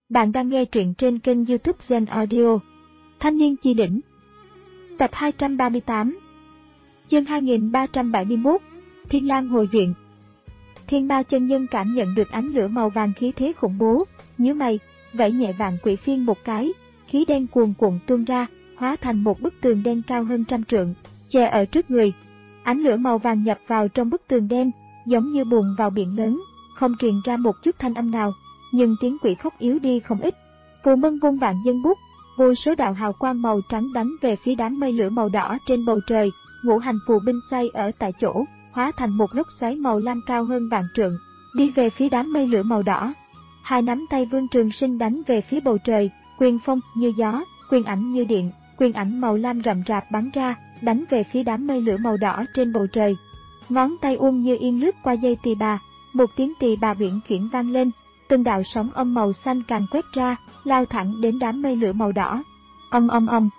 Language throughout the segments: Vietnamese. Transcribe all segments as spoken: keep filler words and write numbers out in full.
Bạn đang nghe truyện trên kênh YouTube Zen Audio. Thanh niên chi đỉnh. Tập hai trăm ba mươi tám. Chương hai nghìn ba trăm bảy mươi mốt. Thiên Lang hồi viện. Thiên Ma chân nhân cảm nhận được ánh lửa màu vàng khí thế khủng bố, nhíu mày, vẫy nhẹ Vạn Quỷ Phiên một cái, khí đen cuồn cuộn tuôn ra, hóa thành một bức tường đen cao hơn trăm trượng, che ở trước người. Ánh lửa màu vàng nhập vào trong bức tường đen, giống như buồn vào biển lớn, không truyền ra một chút thanh âm nào, nhưng tiếng quỷ khóc yếu đi không ít. Phù Mân vung vạn dân bút, vô số đạo hào quang màu trắng đánh về phía đám mây lửa màu đỏ trên bầu trời. Ngũ hành phù binh xoay ở tại chỗ, hóa thành một lốc xoáy màu lam cao hơn vạn trượng, đi về phía đám mây lửa màu đỏ. Hai nắm tay Vương Trường Sinh đánh về phía bầu trời, quyền phong như gió, quyền ảnh như điện, quyền ảnh màu lam rậm rạp bắn ra, đánh về phía đám mây lửa màu đỏ trên bầu trời. Ngón tay Uông Như Yên lướt qua dây tỳ bà, một tiếng tỳ bà uyển chuyển vang lên, từng đạo sóng âm màu xanh càng quét ra, lao thẳng đến đám mây lửa màu đỏ. Ong ong ong.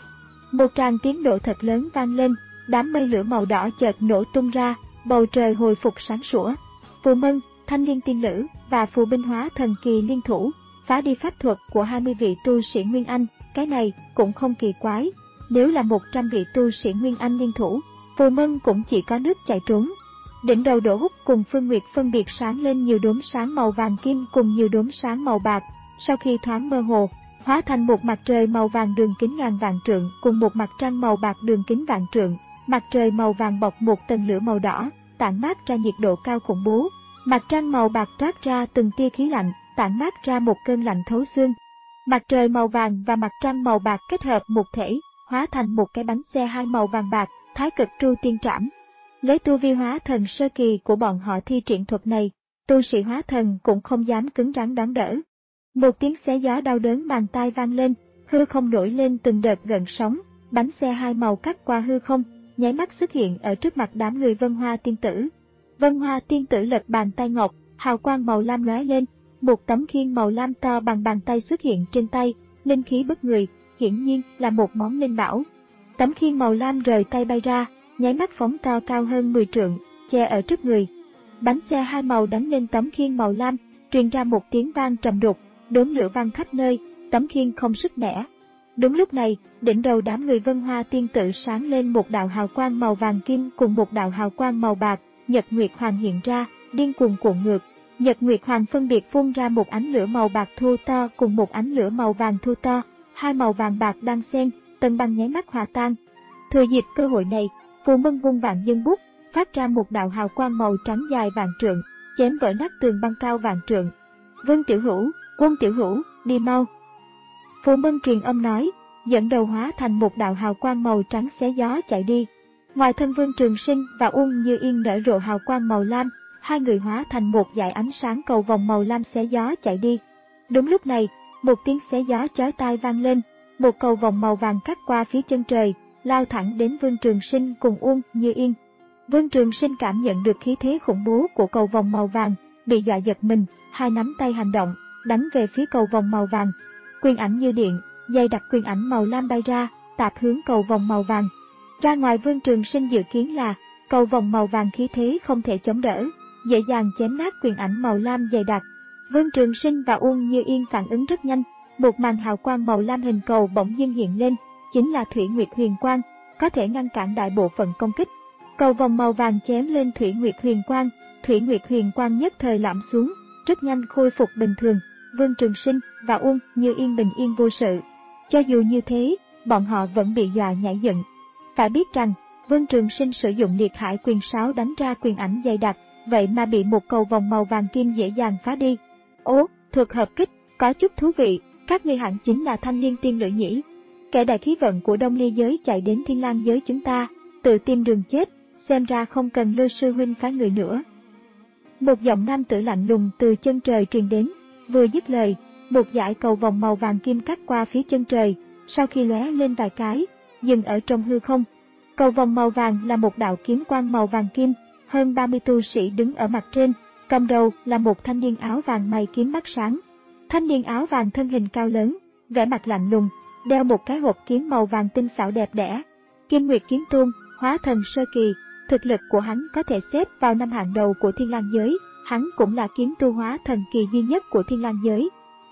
Một tràng tiếng nổ thật lớn vang lên, đám mây lửa màu đỏ chợt nổ tung ra, bầu trời hồi phục sáng sủa. Phù Mân, Thanh Liên Tiên Lữ và Phù Binh Hóa Thần Kỳ liên thủ, phá đi pháp thuật của hai mươi vị tu sĩ Nguyên Anh. Cái này cũng không kỳ quái, nếu là một trăm vị tu sĩ Nguyên Anh liên thủ, Phù Mân cũng chỉ có nước chạy trốn. Đỉnh đầu Đỗ Húc cùng Phương Nguyệt phân biệt sáng lên nhiều đốm sáng màu vàng kim cùng nhiều đốm sáng màu bạc, sau khi thoáng mơ hồ, hóa thành một mặt trời màu vàng đường kính ngàn vạn trượng cùng một mặt trăng màu bạc đường kính vạn trượng. Mặt trời màu vàng bọc một tầng lửa màu đỏ, tản mát ra nhiệt độ cao khủng bố. Mặt trăng màu bạc toát ra từng tia khí lạnh, tản mát ra một cơn lạnh thấu xương. Mặt trời màu vàng và mặt trăng màu bạc kết hợp một thể, hóa thành một cái bánh xe hai màu vàng bạc, Thái Cực Tru Tiên Trảm. Lấy tu vi hóa thần sơ kỳ của bọn họ thi triển thuật này, tu sĩ hóa thần cũng không dám cứng rắn đón đỡ. Một tiếng xé gió đau đớn bàn tai vang lên, hư không nổi lên từng đợt gợn sóng, bánh xe hai màu cắt qua hư không, nháy mắt xuất hiện ở trước mặt đám người Vân Hoa Tiên Tử. Vân Hoa Tiên Tử lật bàn tay ngọc, hào quang màu lam lóe lên, một tấm khiên màu lam to bằng bàn tay xuất hiện trên tay, linh khí bức người, hiển nhiên là một món linh bảo. Tấm khiên màu lam rời tay bay ra, nháy mắt phóng to cao hơn mười trượng, che ở trước người. Bánh xe hai màu đánh lên tấm khiên màu lam, truyền ra một tiếng vang trầm đục, đốm lửa vang khắp nơi, tấm khiên không sức mẻ. Đúng lúc này, đỉnh đầu đám người Vân Hoa Tiên Tử sáng lên một đạo hào quang màu vàng kim cùng một đạo hào quang màu bạc, Nhật Nguyệt Hoàng hiện ra, điên cuồng cuộn ngược. Nhật Nguyệt Hoàng phân biệt phun ra một ánh lửa màu bạc thu to cùng một ánh lửa màu vàng thu to, hai màu vàng bạc đang xen, tầng băng nháy mắt hòa tan. Thừa dịp cơ hội này, Phù Mân vung vạn dân bút, phát ra một đạo hào quang màu trắng dài vạn trượng, chém vỡ nát tường băng cao vạn trượng. Vương Tiểu Hữu, Quân Tiểu Hữu, đi mau. Phù Mân truyền âm nói, dẫn đầu hóa thành một đạo hào quang màu trắng xé gió chạy đi. Ngoài thân Vương Trường Sinh và Uông Như Yên nở rộ hào quang màu lam, hai người hóa thành một dải ánh sáng cầu vòng màu lam xé gió chạy đi. Đúng lúc này, một tiếng xé gió chói tai vang lên, một cầu vòng màu vàng cắt qua phía chân trời, lao thẳng đến Vương Trường Sinh cùng Uông Như Yên. Vương Trường Sinh cảm nhận được khí thế khủng bố của cầu vòng màu vàng, bị dọa giật mình, hai nắm tay hành động, đánh về phía cầu vòng màu vàng. Quyền ảnh như điện, dày đặc quyền ảnh màu lam bay ra, tạp hướng cầu vòng màu vàng. Ra ngoài Vương Trường Sinh dự kiến là, cầu vòng màu vàng khí thế không thể chống đỡ, dễ dàng chém nát quyền ảnh màu lam dày đặc. Vương Trường Sinh và Uông Như Yên phản ứng rất nhanh, một màn hào quang màu lam hình cầu bỗng dưng hiện lên, chính là Thủy Nguyệt Huyền Quang, có thể ngăn cản đại bộ phận công kích. Cầu vòng màu vàng chém lên Thủy Nguyệt Huyền Quang, Thủy Nguyệt Huyền Quang nhất thời lõm xuống, rất nhanh khôi phục bình thường. Vương Trường Sinh và Uông Như Yên bình yên vô sự. Cho dù như thế, bọn họ vẫn bị dọa nhảy dựng. Phải biết rằng, Vương Trường Sinh sử dụng liệt hải quyền sáo đánh ra quyền ảnh dày đặc, vậy mà bị một cầu vòng màu vàng kim dễ dàng phá đi. Ố, thuật hợp kích, có chút thú vị, các ngươi hẳn chính là Thanh Liên Tiên Lữ nhỉ? Kẻ đại khí vận của Đông Ly giới chạy đến Thiên Lang giới chúng ta, tự tìm đường chết, xem ra không cần Lôi sư huynh phái người nữa. Một giọng nam tử lạnh lùng từ chân trời truyền đến, vừa dứt lời, một dải cầu vòng màu vàng kim cắt qua phía chân trời, sau khi lóe lên vài cái, dừng ở trong hư không. Cầu vòng màu vàng là một đạo kiếm quang màu vàng kim, hơn ba mươi tu sĩ đứng ở mặt trên, cầm đầu là một thanh niên áo vàng mày kiếm mắt sáng. Thanh niên áo vàng thân hình cao lớn, vẻ mặt lạnh lùng, đeo một cái hộp kiếm màu vàng tinh xảo đẹp đẽ. Kim Nguyệt Kiếm Tôn, hóa thần sơ kỳ, thực lực của hắn có thể xếp vào năm hàng đầu của Thiên Lang giới, hắn cũng là kiếm tu hóa thần kỳ duy nhất của Thiên Lang giới.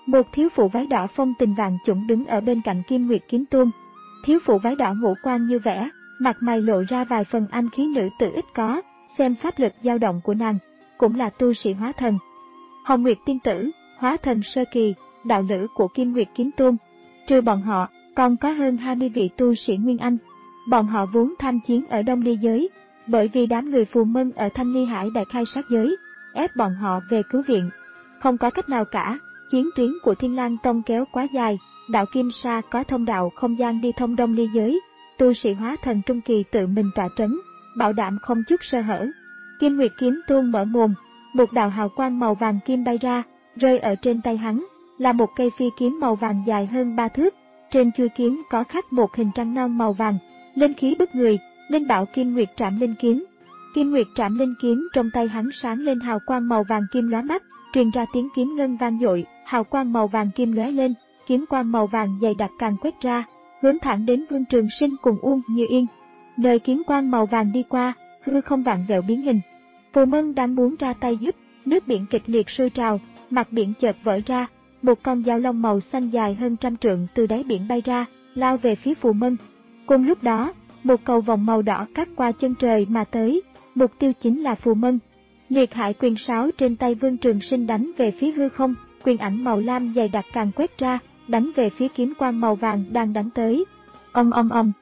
Một thiếu phụ váy đỏ phong tình vạn chủng đứng ở bên cạnh Kim Nguyệt Kiếm Tôn. Thiếu phụ váy đỏ ngũ quan như vẽ, mặt mày lộ ra vài phần anh khí nữ tử ít có, xem pháp lực dao động của nàng, cũng là tu sĩ hóa thần. Hồng Nguyệt tiên tử, hóa thần sơ kỳ, đạo lữ của Kim Nguyệt Kiếm Tôn. Trừ bọn họ, còn có hơn hai mươi vị tu sĩ Nguyên Anh. Bọn họ vốn tham chiến ở Đông Ly giới, bởi vì đám người Phù Mân ở Thanh Ly Hải đại khai sát giới, ép bọn họ về cứu viện. Không có cách nào cả, chiến tuyến của Thiên Lang Tông kéo quá dài, đạo Kim Sa có thông đạo không gian đi thông Đông Ly giới, tu sĩ hóa thần trung kỳ tự mình tọa trấn, bảo đảm không chút sơ hở. Kim Nguyệt Kiếm Tôn mở mồm, một đạo hào quang màu vàng kim bay ra, rơi ở trên tay hắn, là một cây phi kiếm màu vàng dài hơn ba thước, trên chuôi kiếm có khắc một hình trăng non màu vàng, linh khí bức người, linh bảo Kim Nguyệt Trảm Linh Kiếm. Kim Nguyệt Trảm Linh Kiếm trong tay hắn sáng lên hào quang màu vàng kim lóa mắt, truyền ra tiếng kiếm ngân vang dội, hào quang màu vàng kim lóe lên, kiếm quang màu vàng dày đặc càng quét ra, hướng thẳng đến Vương Trường Sinh cùng Uông Như Yên. Nơi kiếm quang màu vàng đi qua, hư không vặn vẹo biến hình. Phù Mân đang muốn ra tay giúp, nước biển kịch liệt sôi trào, mặt biển chợt vỡ ra, một con dao long màu xanh dài hơn trăm trượng từ đáy biển bay ra, lao về phía Phù Mân. Cùng lúc đó, một cầu vòng màu đỏ cắt qua chân trời mà tới, mục tiêu chính là Phù Mân. Liệt Hải quyền sáo trên tay Vương Trường Sinh đánh về phía hư không, quyền ảnh màu lam dày đặc càng quét ra, đánh về phía kiếm quang màu vàng đang đánh tới. Ầm ầm ầm.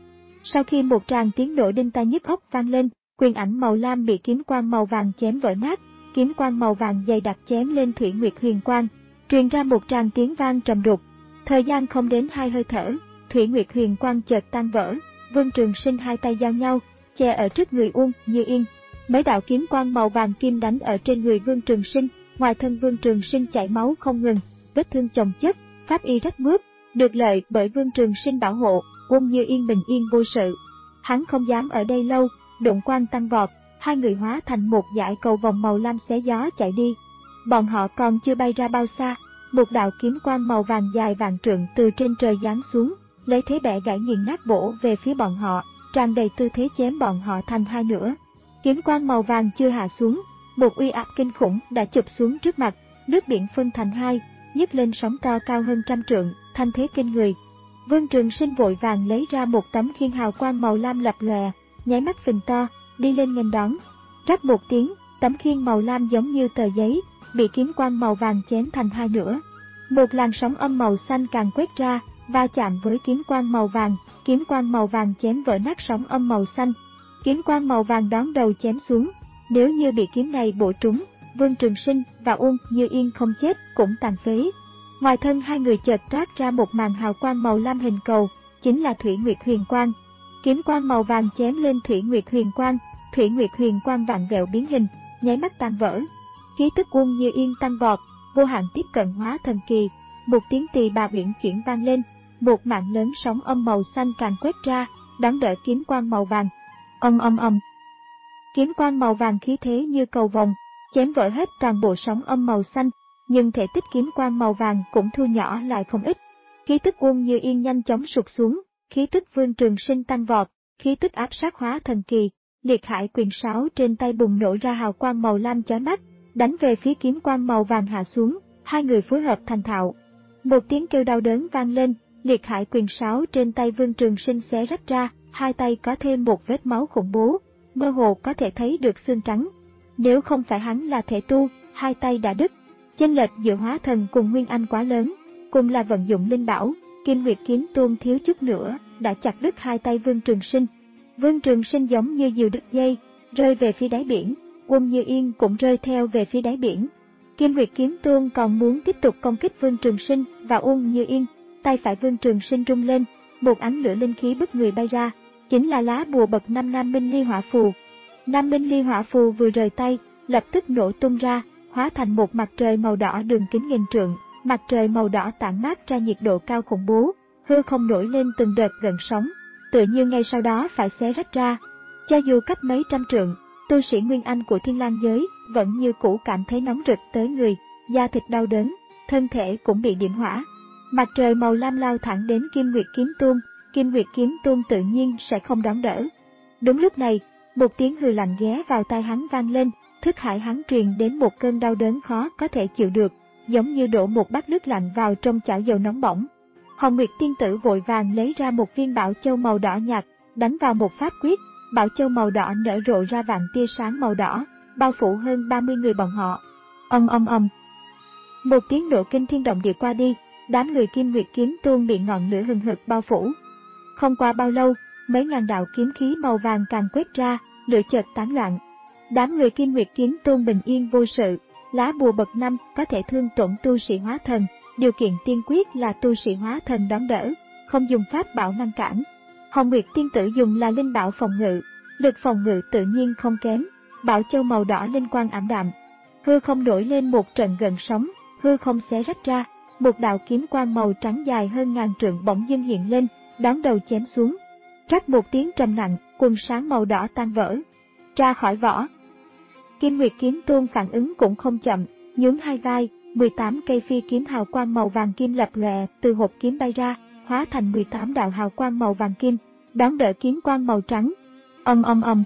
Sau khi một tràng tiếng nổ đinh tai nhức óc vang lên, quyền ảnh màu lam bị kiếm quang màu vàng chém vỡ nát, kiếm quang màu vàng dày đặc chém lên Thủy Nguyệt Huyền Quang, truyền ra một tràng tiếng vang trầm đục. Thời gian không đến hai hơi thở, Thủy Nguyệt Huyền Quang chợt tan vỡ, Vương Trường Sinh hai tay giao nhau, che ở trước người Uông Như Yên. Mấy đạo kiếm quang màu vàng kim đánh ở trên người Vương Trường Sinh, ngoài thân Vương Trường Sinh chảy máu không ngừng, vết thương chồng chất, pháp y rách mướp, được lợi bởi Vương Trường Sinh bảo hộ, Uông Như Yên bình yên vô sự. Hắn không dám ở đây lâu, độn quang tăng vọt, hai người hóa thành một dải cầu vòng màu lam xé gió chạy đi. Bọn họ còn chưa bay ra bao xa, một đạo kiếm quang màu vàng dài vạn trượng từ trên trời giáng xuống, lấy thế bẻ gãy nghiền nát bổ về phía bọn họ, tràn đầy tư thế chém bọn họ thành hai nửa. Kiếm quang màu vàng chưa hạ xuống, một uy áp kinh khủng đã chụp xuống trước mặt, nước biển phân thành hai, nhấc lên sóng to cao hơn trăm trượng, thanh thế kinh người. Vương Trường Sinh vội vàng lấy ra một tấm khiên hào quang màu lam lập lòe, nháy mắt phình to, đi lên nghênh đón. Rắc một tiếng, tấm khiên màu lam giống như tờ giấy, bị kiếm quang màu vàng chém thành hai nửa. Một làn sóng âm màu xanh càng quét ra, va chạm với kiếm quang màu vàng, kiếm quang màu vàng chém vỡ nát sóng âm màu xanh. Kiếm quang màu vàng đón đầu chém xuống, nếu như bị kiếm này bổ trúng, Vương Trường Sinh và Uông Như Yên không chết cũng tàn phế. Ngoài thân hai người chợt toát ra một màn hào quang màu lam hình cầu, chính là Thủy Nguyệt Huyền Quang. Kiếm quang màu vàng chém lên Thủy Nguyệt Huyền Quang, Thủy Nguyệt Huyền Quang vặn vẹo biến hình, nháy mắt tan vỡ. Khí tức Uông Như Yên tăng vọt, vô hạn tiếp cận hóa thần kỳ, một tiếng tỳ bà uyển chuyển vang lên, một mạng lớn sóng âm màu xanh càng quét ra, đón đỡ kiếm quang màu vàng. Ầm ầm ầm. Kiếm quang màu vàng khí thế như cầu vồng, chém vỡ hết toàn bộ sóng âm màu xanh, nhưng thể tích kiếm quang màu vàng cũng thu nhỏ lại không ít. Khí tức Uông Như Yên nhanh chóng sụt xuống, khí tức Vương Trường Sinh tăng vọt, khí tức áp sát hóa thần kỳ, Liệt Hải quyền sáo trên tay bùng nổ ra hào quang màu lam chói mắt, đánh về phía kiếm quang màu vàng hạ xuống, hai người phối hợp thành thạo. Một tiếng kêu đau đớn vang lên, Liệt Hải quyền sáo trên tay Vương Trường Sinh xé rách ra, hai tay có thêm một vết máu khủng bố, mơ hồ có thể thấy được xương trắng. Nếu không phải hắn là thể tu, hai tay đã đứt. Chênh lệch giữa hóa thần cùng nguyên anh quá lớn, cùng là vận dụng linh bảo, Kim Nguyệt Kiếm Tôn thiếu chút nữa đã chặt đứt hai tay Vương Trường Sinh. Vương Trường Sinh giống như diều đứt dây, rơi về phía đáy biển, Uông Như Yên cũng rơi theo về phía đáy biển. Kim Nguyệt Kiếm Tôn còn muốn tiếp tục công kích Vương Trường Sinh và Uông Như Yên, tay phải Vương Trường Sinh rung lên, một ánh lửa linh khí bức người bay ra, chính là lá bùa bậc năm Nam Minh Ly Hỏa Phù. Nam Minh Ly Hỏa Phù vừa rời tay, lập tức nổ tung ra, hóa thành một mặt trời màu đỏ đường kính nghìn trượng, mặt trời màu đỏ tản mát ra nhiệt độ cao khủng bố, hư không nổi lên từng đợt gợn sóng, tựa như ngay sau đó phải xé rách ra. Cho dù cách mấy trăm trượng, tu sĩ Nguyên Anh của Thiên Lang giới vẫn như cũ cảm thấy nóng rực tới người, da thịt đau đớn, thân thể cũng bị điểm hỏa. Mặt trời màu lam lao thẳng đến Kim Nguyệt Kiếm Tôn, Kim Nguyệt Kiếm Tôn tự nhiên sẽ không đón đỡ. Đúng lúc này, một tiếng hừ lạnh ghé vào tai hắn vang lên, thức hải hắn truyền đến một cơn đau đớn khó có thể chịu được, giống như đổ một bát nước lạnh vào trong chảo dầu nóng bỏng. Hồng Nguyệt tiên tử vội vàng lấy ra một viên bảo châu màu đỏ nhạt, đánh vào một pháp quyết, bảo châu màu đỏ nở rộ ra vạn tia sáng màu đỏ, bao phủ hơn ba mươi người bọn họ. Ầm ầm ầm. Một tiếng nổ kinh thiên động địa qua đi, đám người Kim Nguyệt kiếm tôn bị ngọn lửa hừng hực bao phủ. Không qua bao lâu, mấy ngàn đạo kiếm khí màu vàng càng quét ra, lửa chợt tán loạn. Đám người Kim Nguyệt kiếm tôn bình yên vô sự. Lá bùa bậc năm có thể thương tổn tu sĩ hóa thần, điều kiện tiên quyết là tu sĩ hóa thần đón đỡ, không dùng pháp bảo ngăn cản. Hồng Nguyệt tiên tử dùng là linh bảo phòng ngự, lực phòng ngự tự nhiên không kém. Bảo châu màu đỏ linh quang ảm đạm, hư không nổi lên một trận gợn sóng, hư không xé rách ra, một đạo kiếm quang màu trắng dài hơn ngàn trượng bỗng dưng hiện lên, đón đầu chém xuống. Rắc một tiếng trầm nặng, quần sáng màu đỏ tan vỡ, ra khỏi vỏ. Kim Nguyệt kiếm tôn phản ứng cũng không chậm, nhún hai vai, mười tám cây phi kiếm hào quang màu vàng kim lập lòe từ hộp kiếm bay ra, hóa thành mười tám đạo hào quang màu vàng kim, đón đỡ kiếm quang màu trắng. Ầm ầm ầm.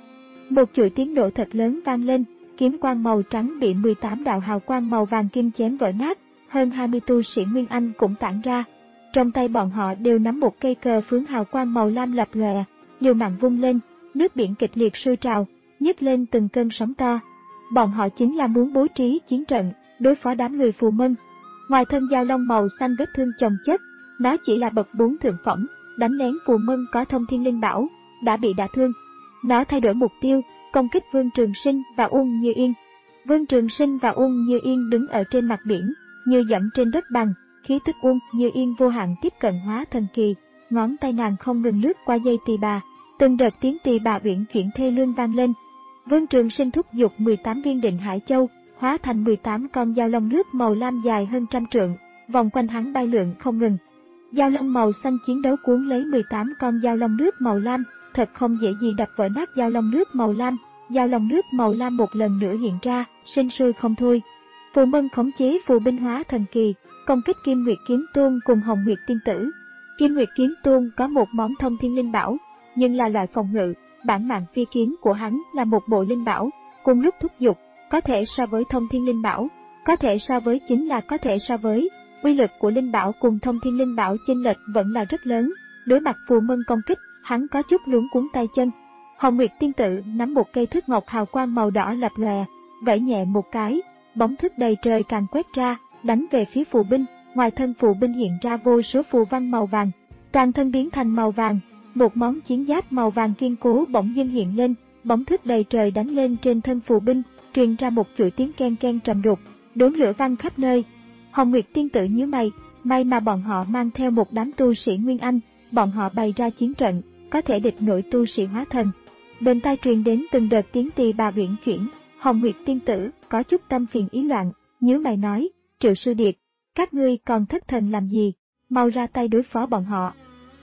Một chuỗi tiếng nổ thật lớn vang lên, kiếm quang màu trắng bị mười tám đạo hào quang màu vàng kim chém vỡ nát, hơn hai mươi tu sĩ Nguyên Anh cũng tản ra. Trong tay bọn họ đều nắm một cây cờ phướng hào quang màu lam lập lòe, liều mạng vung lên, nước biển kịch liệt sôi trào, nhấc lên từng cơn sóng to. Bọn họ chính là muốn bố trí chiến trận, đối phó đám người Phù Mân. Ngoài thân dao long màu xanh vết thương chồng chất, nó chỉ là bậc bốn thượng phẩm, đánh lén Phù Mân có thông thiên linh bảo, đã bị đả thương. Nó thay đổi mục tiêu, công kích Vương Trường Sinh và Uông Như Yên. Vương Trường Sinh và Uông Như Yên đứng ở trên mặt biển, như dẫm trên đất bằng, khí tức Uông Như Yên vô hạn tiếp cận hóa thần kỳ, ngón tay nàng không ngừng lướt qua dây tỳ bà, từng đợt tiếng tỳ bà uyển chuyển thê lương vang lên. Vương Trường Sinh thúc giục mười tám viên định hải châu, hóa thành mười tám con dao long lướt màu lam dài hơn trăm trượng, vòng quanh hắn bay lượn không ngừng. Dao long màu xanh chiến đấu cuốn lấy mười tám con dao long lướt màu lam, thật không dễ gì đập vỡ nát dao long lướt màu lam. Dao long lướt màu lam một lần nữa hiện ra, sinh sôi không thôi. Phù Mân khống chế phù binh hóa thần kỳ, công kích Kim Nguyệt kiếm tôn cùng Hồng Nguyệt tiên tử. Kim Nguyệt kiếm tôn có một món thông thiên linh bảo, nhưng là loại phòng ngự. Bản mạng phi kiếm của hắn là một bộ linh bảo, cùng lúc thúc giục, có thể so với thông thiên linh bảo, có thể so với chính là có thể so với. Uy lực của linh bảo cùng thông thiên linh bảo chênh lệch vẫn là rất lớn. Đối mặt Phù Mân công kích, hắn có chút luống cuống tay chân. Hồng Nguyệt tiên tử nắm một cây thước ngọc hào quang màu đỏ lập lòe, vẫy nhẹ một cái, bóng thước đầy trời càng quét ra, đánh về phía phù binh. Ngoài thân phù binh hiện ra vô số phù văn màu vàng, toàn thân biến thành màu vàng. Một món chiến giáp màu vàng kiên cố bỗng dưng hiện lên, bóng thước đầy trời đánh lên trên thân phù binh, truyền ra một chuỗi tiếng ken ken trầm đục, đốn lửa văng khắp nơi. Hồng Nguyệt tiên tử nhíu mày, may mà bọn họ mang theo một đám tu sĩ Nguyên Anh, bọn họ bày ra chiến trận, có thể địch nổi tu sĩ hóa thần. Bên tai truyền đến từng đợt tiếng tỳ bà uyển chuyển, Hồng Nguyệt tiên tử có chút tâm phiền ý loạn, nhíu mày nói, Triệu Sư Điệt, các ngươi còn thất thần làm gì, mau ra tay đối phó bọn họ.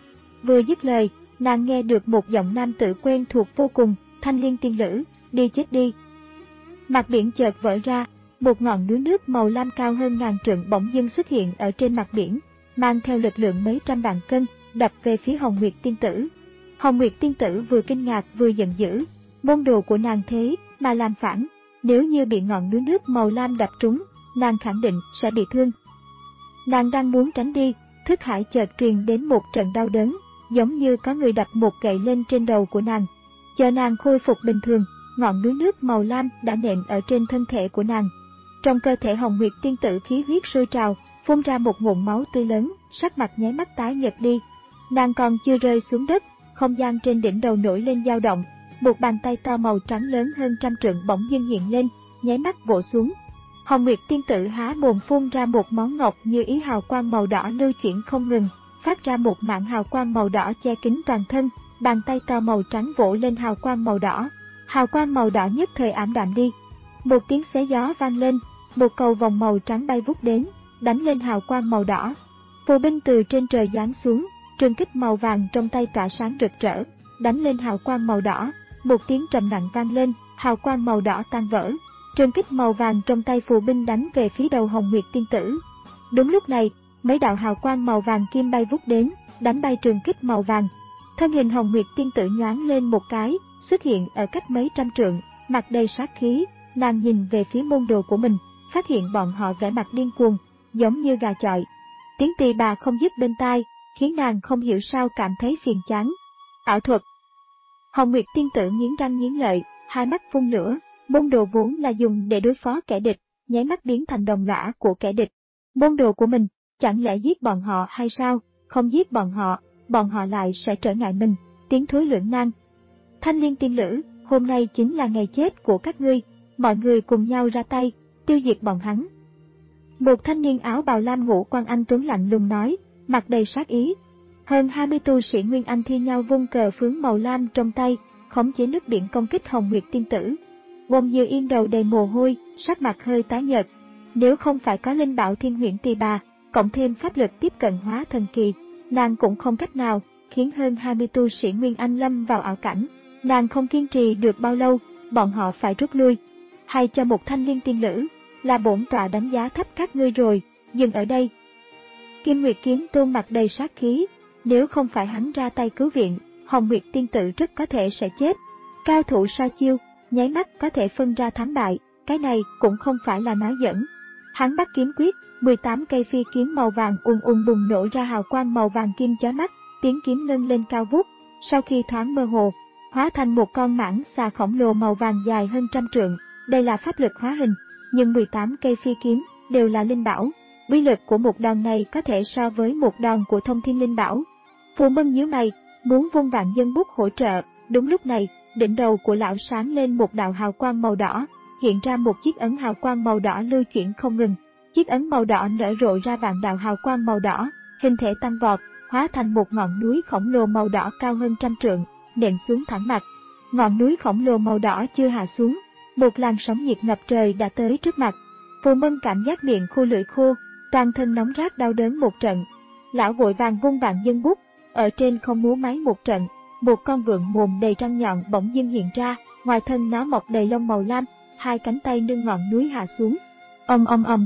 Vừa dứt lời, nàng nghe được một giọng nam tử quen thuộc vô cùng, Thanh Liên tiên nữ, đi chết đi. Mặt biển chợt vỡ ra, một ngọn núi nước màu lam cao hơn ngàn trượng bỗng dưng xuất hiện ở trên mặt biển, mang theo lực lượng mấy trăm vạn cân, đập về phía Hồng Nguyệt tiên tử. Hồng Nguyệt tiên tử vừa kinh ngạc vừa giận dữ, môn đồ của nàng thế mà làm phản, nếu như bị ngọn núi nước màu lam đập trúng, nàng khẳng định sẽ bị thương. Nàng đang muốn tránh đi, thức hải chợt truyền đến một trận đau đớn, giống như có người đập một gậy lên trên đầu của nàng. Chờ nàng khôi phục bình thường, ngọn núi nước màu lam đã nện ở trên thân thể của nàng. Trong cơ thể Hồng Nguyệt tiên tử khí huyết sôi trào, phun ra một ngụm máu tươi lớn, sắc mặt nháy mắt tái nhợt đi. Nàng còn chưa rơi xuống đất, không gian trên đỉnh đầu nổi lên dao động, một bàn tay to màu trắng lớn hơn trăm trượng bỗng dưng hiện lên, nháy mắt vỗ xuống. Hồng Nguyệt tiên tử há mồm phun ra một món ngọc như ý hào quang màu đỏ lưu chuyển không ngừng, phát ra một mảng hào quang màu đỏ che kín toàn thân, bàn tay to màu trắng vỗ lên hào quang màu đỏ. Hào quang màu đỏ nhất thời ảm đạm đi. Một tiếng xé gió vang lên, một cầu vòng màu trắng bay vút đến, đánh lên hào quang màu đỏ. Phù binh từ trên trời giáng xuống, trường kích màu vàng trong tay tỏa sáng rực rỡ, đánh lên hào quang màu đỏ. Một tiếng trầm nặng vang lên, hào quang màu đỏ tan vỡ. Trường kích màu vàng trong tay phù binh đánh về phía đầu Hồng Nguyệt tiên tử. Đúng lúc này, mấy đạo hào quang màu vàng kim bay vút đến, đánh bay trường kích màu vàng. Thân hình Hồng Nguyệt tiên tử nhoáng lên một cái, xuất hiện ở cách mấy trăm trượng, mặt đầy sát khí. Nàng nhìn về phía môn đồ của mình, phát phát hiện bọn họ vẻ mặt điên cuồng, giống như gà chọi. Tiếng tỳ bà không dứt bên tai, khiến nàng không hiểu sao cảm thấy phiền chán. Ảo thuật. Hồng Nguyệt tiên tử nghiến răng nghiến lợi, hai mắt phun lửa, môn đồ vốn là dùng để đối phó kẻ địch, nháy mắt biến thành đồng lõa của kẻ địch. Môn đồ của mình, chẳng lẽ giết bọn họ hay sao? Không giết bọn họ, bọn họ lại sẽ trở ngại mình. Tiếng thối lưỡng nan. Thanh Liên tiên lữ, hôm nay chính là ngày chết của các ngươi, mọi người cùng nhau ra tay, tiêu diệt bọn hắn. Một thanh niên áo bào lam ngũ quan anh tuấn lạnh lùng nói, mặt đầy sát ý. Hơn hai mươi tu sĩ Nguyên Anh thi nhau vung cờ phướng màu lam trong tay, khống chế nước biển công kích Hồng Nguyệt tiên tử. Bồn Dư Yên đầu đầy mồ hôi, sắc mặt hơi tái nhợt. Nếu không phải có linh bảo Thiên Huyễn Tỳ Bà, cộng thêm pháp lực tiếp cận hóa thần kỳ, nàng cũng không cách nào khiến hơn hai mươi tu sĩ Nguyên Anh lâm vào ảo cảnh. Nàng không kiên trì được bao lâu, bọn họ phải rút lui. Hay cho một thanh liên tiên lữ, là bổn tọa đánh giá thấp các ngươi rồi, dừng ở đây. Kim Nguyệt Kiếm Tôn mặt đầy sát khí, nếu không phải hắn ra tay cứu viện, Hồng Nguyệt tiên tử rất có thể sẽ chết. Cao thủ sa chiêu, nháy mắt có thể phân ra thắng bại, cái này cũng không phải là nói giỡn. Hắn bắt kiếm quyết, mười tám cây phi kiếm màu vàng ùn ùn bùng nổ ra hào quang màu vàng kim chói mắt, tiếng kiếm ngân lên cao vút, sau khi thoáng mơ hồ, hóa thành một con mãng xà khổng lồ màu vàng dài hơn trăm trượng. Đây là pháp lực hóa hình, nhưng mười tám cây phi kiếm đều là linh bảo, uy lực của một đòn này có thể so với một đòn của thông thiên linh bảo. Phù Mân nhíu mày, muốn vung vạn dân bút hỗ trợ. Đúng lúc này, đỉnh đầu của lão sáng lên một đạo hào quang màu đỏ, hiện ra một chiếc ấn hào quang màu đỏ lưu chuyển không ngừng. Chiếc ấn màu đỏ nở rộ ra vạn đạo hào quang màu đỏ, hình thể tăng vọt, hóa thành một ngọn núi khổng lồ màu đỏ cao hơn trăm trượng, nện xuống thẳng mặt. Ngọn núi khổng lồ màu đỏ chưa hạ xuống, một làn sóng nhiệt ngập trời đã tới trước mặt. Phù Mân cảm giác miệng khô lưỡi khô, toàn thân nóng rát đau đớn một trận. Lão vội vàng vung vạn dân bút, ở trên không múa máy một trận, một con vượn mồm đầy răng nhọn bỗng dưng hiện ra, ngoài thân nó mọc đầy lông màu lam, hai cánh tay nâng ngọn núi hạ xuống. Ầm ầm ầm.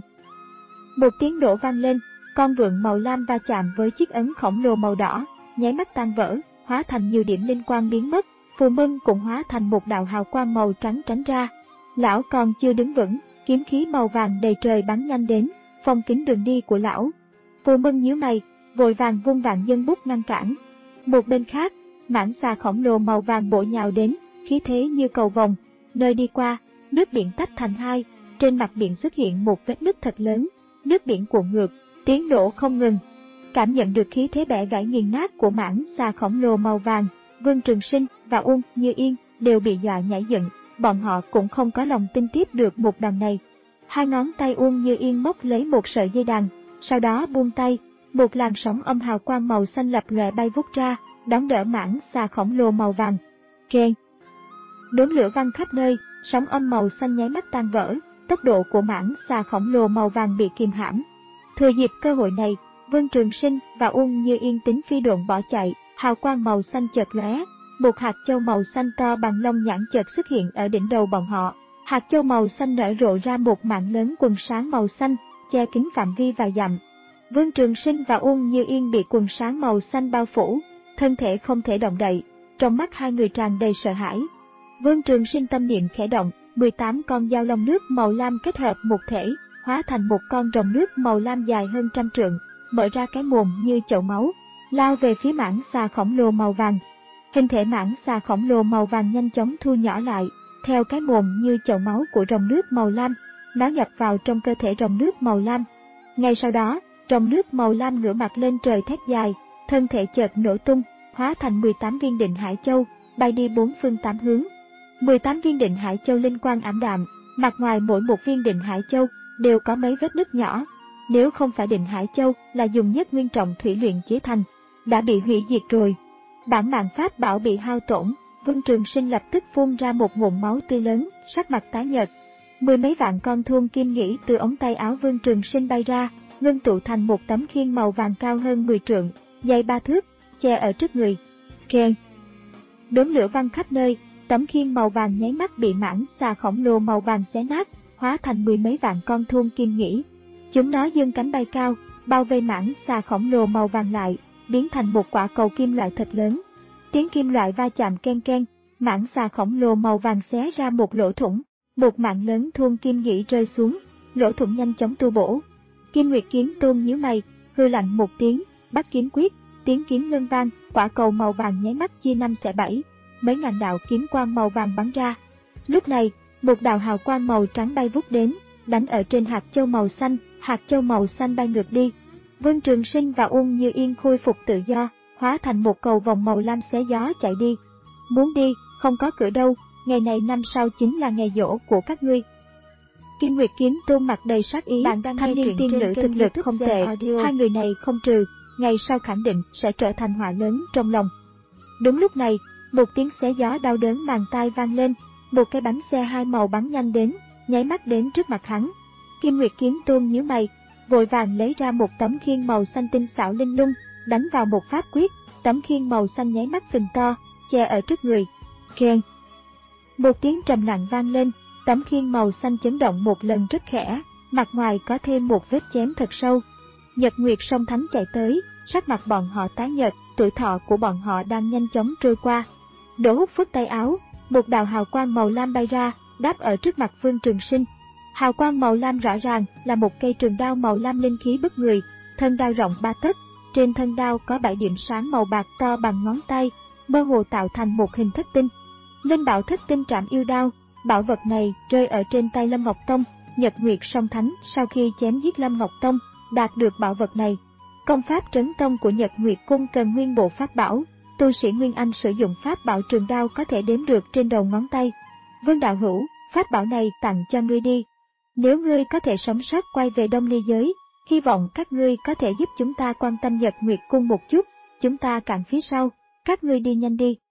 Một tiếng nổ vang lên, con vượn màu lam va chạm với chiếc ấn khổng lồ màu đỏ, nháy mắt tan vỡ, hóa thành nhiều điểm linh quang biến mất. Phù Mân cũng hóa thành một đạo hào quang màu trắng tránh ra. Lão còn chưa đứng vững, kiếm khí màu vàng đầy trời bắn nhanh đến, phong kín đường đi của lão. Phù Mân nhíu mày, vội vàng vung vạn dân bút ngăn cản. Một bên khác, mãng xà khổng lồ màu vàng bổ nhào đến, khí thế như cầu vồng, nơi đi qua, nước biển tách thành hai, trên mặt biển xuất hiện một vết nứt thật lớn, nước biển cuộn ngược, tiếng nổ không ngừng. Cảm nhận được khí thế bẻ gãy nghiền nát của mãng xà khổng lồ màu vàng, Vương Trường Sinh và Uông Như Yên đều bị dọa nhảy dựng, bọn họ cũng không có lòng tin tiếp được một đòn này. Hai ngón tay Uông Như Yên móc lấy một sợi dây đàn, sau đó buông tay, một làn sóng âm hào quang màu xanh lập lòe bay vút ra, đón đỡ mãng xà khổng lồ màu vàng. Keng! Đốm lửa văng khắp nơi, sóng âm màu xanh nháy mắt tan vỡ, tốc độ của mãng xà khổng lồ màu vàng bị kìm hãm. Thừa dịp cơ hội này, Vương Trường Sinh và Uông Như Yên tính phi độn bỏ chạy, hào quang màu xanh chợt lóe, một hạt châu màu xanh to bằng lông nhãn chợt xuất hiện ở đỉnh đầu bọn họ. Hạt châu màu xanh nở rộ ra một mảng lớn quần sáng màu xanh, che kín phạm vi vài dặm. Vương Trường Sinh và Uông Như Yên bị quần sáng màu xanh bao phủ, thân thể không thể động đậy, trong mắt hai người tràn đầy sợ hãi. Vương Trường Sinh tâm niệm khẽ động, mười tám con dao long nước màu lam kết hợp một thể, hóa thành một con rồng nước màu lam dài hơn trăm trượng, mở ra cái mồm như chậu máu, lao về phía mãng xà khổng lồ màu vàng. Hình thể mãng xà khổng lồ màu vàng nhanh chóng thu nhỏ lại, theo cái mồm như chậu máu của rồng nước màu lam, nó nhập vào trong cơ thể rồng nước màu lam. Ngay sau đó, rồng nước màu lam ngửa mặt lên trời thét dài, thân thể chợt nổ tung, hóa thành mười tám viên định hải châu, bay đi bốn phương tám hướng. mười tám viên định hải châu linh quang ảm đạm, mặt ngoài mỗi một viên định hải châu đều có mấy vết nứt nhỏ. Nếu không phải định hải châu là dùng nhất nguyên trọng thủy luyện chế thành, đã bị hủy diệt rồi. Bản mạng pháp bảo bị hao tổn, Vương Trường Sinh lập tức phun ra một ngụm máu tươi lớn, sắc mặt tái nhợt. Mười mấy vạn con thuôn kim nghĩ từ ống tay áo Vương Trường Sinh bay ra, ngưng tụ thành một tấm khiên màu vàng cao hơn mười trượng, dày ba thước, che ở trước người. Keng! Đốm lửa văng khắp nơi, tấm khiên màu vàng nháy mắt bị mãng xà khổng lồ màu vàng xé nát, hóa thành mười mấy vạn con thuôn kim nghĩ. Chúng nó giương cánh bay cao, bao vây mãng xà khổng lồ màu vàng lại, biến thành một quả cầu kim loại thật lớn. Tiếng kim loại va chạm ken ken, mãng xà khổng lồ màu vàng xé ra một lỗ thủng, một mảng lớn thuôn kim nghĩ rơi xuống. lỗ thủng nhanh chóng tu bổ. Kim Nguyệt Kiếm Tôn nhíu mày, hư lạnh một tiếng, bắt kiếm quyết, tiếng kiếm ngân vang, quả cầu màu vàng nháy mắt chia năm xẻ bảy, mấy ngàn đạo kiếm quang màu vàng bắn ra. Lúc này, một đạo hào quang màu trắng bay vút đến, đánh ở trên hạt châu màu xanh, hạt châu màu xanh bay ngược đi. Vương Trường Sinh và Uông Như Yên khôi phục tự do, hóa thành một cầu vòng màu lam xé gió chạy đi. Muốn đi, không có cửa đâu, ngày này năm sau chính là ngày giỗ của các ngươi. Kim Nguyệt Kiếm Tôn mặt đầy sát ý, bạn đang thanh niên tiên nữ thực lực không tệ, hai người này không trừ, ngày sau khẳng định sẽ trở thành họa lớn trong lòng. Đúng lúc này, một tiếng xé gió đau đớn màng tai vang lên, một cái bánh xe hai màu bắn nhanh đến, nháy mắt đến trước mặt hắn. Kim Nguyệt Kiếm Tôn nhíu mày, vội vàng lấy ra một tấm khiên màu xanh tinh xảo linh lung, đánh vào một pháp quyết, tấm khiên màu xanh nháy mắt phình to, che ở trước người. Keng! Một tiếng trầm lặng vang lên, tấm khiên màu xanh chấn động một lần rất khẽ, mặt ngoài có thêm một vết chém thật sâu. Nhật Nguyệt Song Thánh chạy tới, sắc mặt bọn họ tái nhợt, tuổi thọ của bọn họ đang nhanh chóng trôi qua. Đỗ Húc phất tay áo, một đạo hào quang màu lam bay ra, đáp ở trước mặt Vương Trường Sinh. Hào quang màu lam rõ ràng là một cây trường đao màu lam linh khí bức người, thân đao rộng ba tấc, trên thân đao có bảy điểm sáng màu bạc to bằng ngón tay, mơ hồ tạo thành một hình thất tinh. Linh bảo thất tinh trảm yêu đao, bảo vật này rơi ở trên tay Lâm Ngọc Tông. Nhật Nguyệt Song Thánh sau khi chém giết Lâm Ngọc Tông, đạt được bảo vật này. Công pháp trấn tông của Nhật Nguyệt Cung cần nguyên bộ pháp bảo, tu sĩ Nguyên Anh sử dụng pháp bảo trường đao có thể đếm được trên đầu ngón tay. Vương đạo hữu, pháp bảo này tặng cho ngươi đi. Nếu ngươi có thể sống sót quay về Đông Ly giới, hy vọng các ngươi có thể giúp chúng ta quan tâm Nhật Nguyệt Cung một chút, chúng ta cản phía sau, các ngươi đi nhanh đi.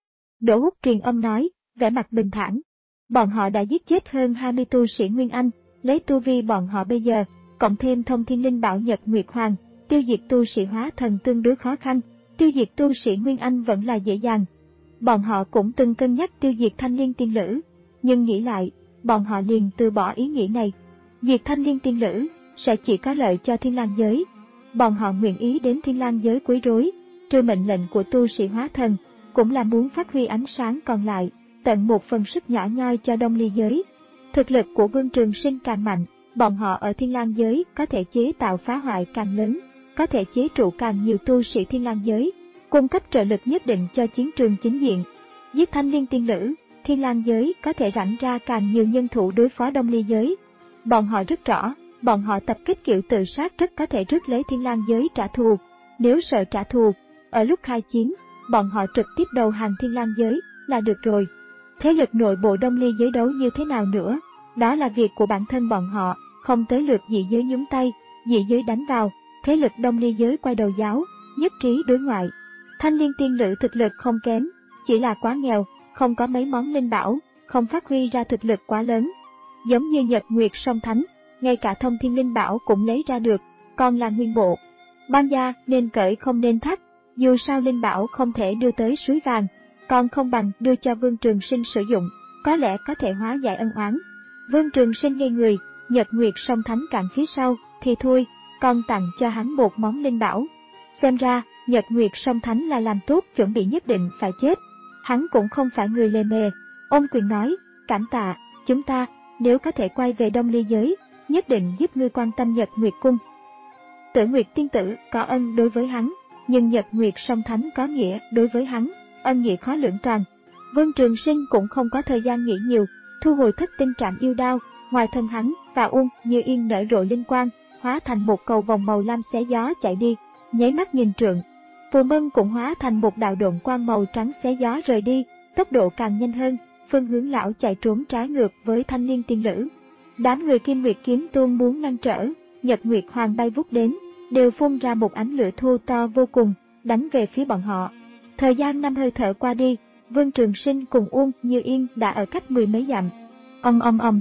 Đỗ Húc truyền âm nói, vẻ mặt bình thản. Bọn họ đã giết chết hơn hai mươi tu sĩ Nguyên Anh, lấy tu vi bọn họ bây giờ, cộng thêm thông thiên linh bảo Nhật Nguyệt Hoàng, tiêu diệt tu sĩ hóa thần tương đối khó khăn, tiêu diệt tu sĩ Nguyên Anh vẫn là dễ dàng. Bọn họ cũng từng cân nhắc tiêu diệt Thanh Liên Tiên Lữ, nhưng nghĩ lại, bọn họ liền từ bỏ ý nghĩ này. Diệt Thanh Liên Tiên Lữ sẽ chỉ có lợi cho Thiên Lang giới. Bọn họ nguyện ý đến Thiên Lang giới quấy rối, trừ mệnh lệnh của tu sĩ hóa thần, cũng là muốn phát huy ánh sáng còn lại, tận một phần sức nhỏ nhoi cho Đông Ly giới. Thực lực của Vương Trường Sinh càng mạnh, bọn họ ở Thiên Lang giới có thể chế tạo phá hoại càng lớn, có thể chế trụ càng nhiều tu sĩ Thiên Lang giới, cung cấp trợ lực nhất định cho chiến trường chính diện. Giết Thanh Liên Tiên Lữ, Thiên Lang giới có thể rảnh ra càng nhiều nhân thủ đối phó Đông Ly giới. Bọn họ rất rõ, bọn họ tập kích kiểu tự sát rất có thể rước lấy Thiên Lang giới trả thù. Nếu sợ trả thù, ở lúc khai chiến, bọn họ trực tiếp đầu hàng Thiên Lang giới là được rồi. Thế lực nội bộ Đông Ly giới đấu như thế nào nữa, đó là việc của bản thân bọn họ, không tới lượt dị giới nhúng tay, dị giới đánh vào, thế lực Đông Ly giới quay đầu giáo, nhất trí đối ngoại. Thanh Liên Tiên Lữ thực lực không kém, chỉ là quá nghèo, không có mấy món linh bảo, không phát huy ra thực lực quá lớn. Giống như Nhật Nguyệt Song Thánh, ngay cả thông thiên linh bảo cũng lấy ra được, còn là nguyên bộ. Ban gia nên cởi không nên thắt, dù sao linh bảo không thể đưa tới suối vàng, còn không bằng đưa cho Vương Trường Sinh sử dụng, có lẽ có thể hóa giải ân oán. Vương Trường Sinh ngây người, Nhật Nguyệt Song Thánh cản phía sau, thì thôi, còn tặng cho hắn một món linh bảo. Xem ra, Nhật Nguyệt Song Thánh là làm tốt chuẩn bị nhất định phải chết. Hắn cũng không phải người lề mề, ôm quyền nói, cảm tạ, chúng ta, nếu có thể quay về Đông Ly giới, nhất định giúp ngươi quan tâm Nhật Nguyệt Cung. Tử Nguyệt Tiên Tử có ân đối với hắn, nhưng Nhật Nguyệt Song Thánh có nghĩa đối với hắn, ân nghĩa khó lưỡng toàn. Vương Trường Sinh cũng không có thời gian nghĩ nhiều, thu hồi thất tinh trảm yêu đao, ngoài thân hắn và Uông Như Yên nở rộ linh quang, hóa thành một cầu vòng màu lam xé gió chạy đi, nháy mắt nghìn trượng. Phù Mân cũng hóa thành một đạo độn quang màu trắng xé gió rời đi, tốc độ càng nhanh hơn, phương hướng lão chạy trốn trái ngược với Thanh Liên Tiên Lữ. Đám người Kim Nguyệt Kiếm Tôn muốn ngăn trở, Nhật Nguyệt Hoàng bay vút đến, đều phun ra một ánh lửa thô to vô cùng, đánh về phía bọn họ. Thời gian năm hơi thở qua đi, Vương Trường Sinh cùng Uông Như Yên đã ở cách mười mấy dặm. Ong ong ong.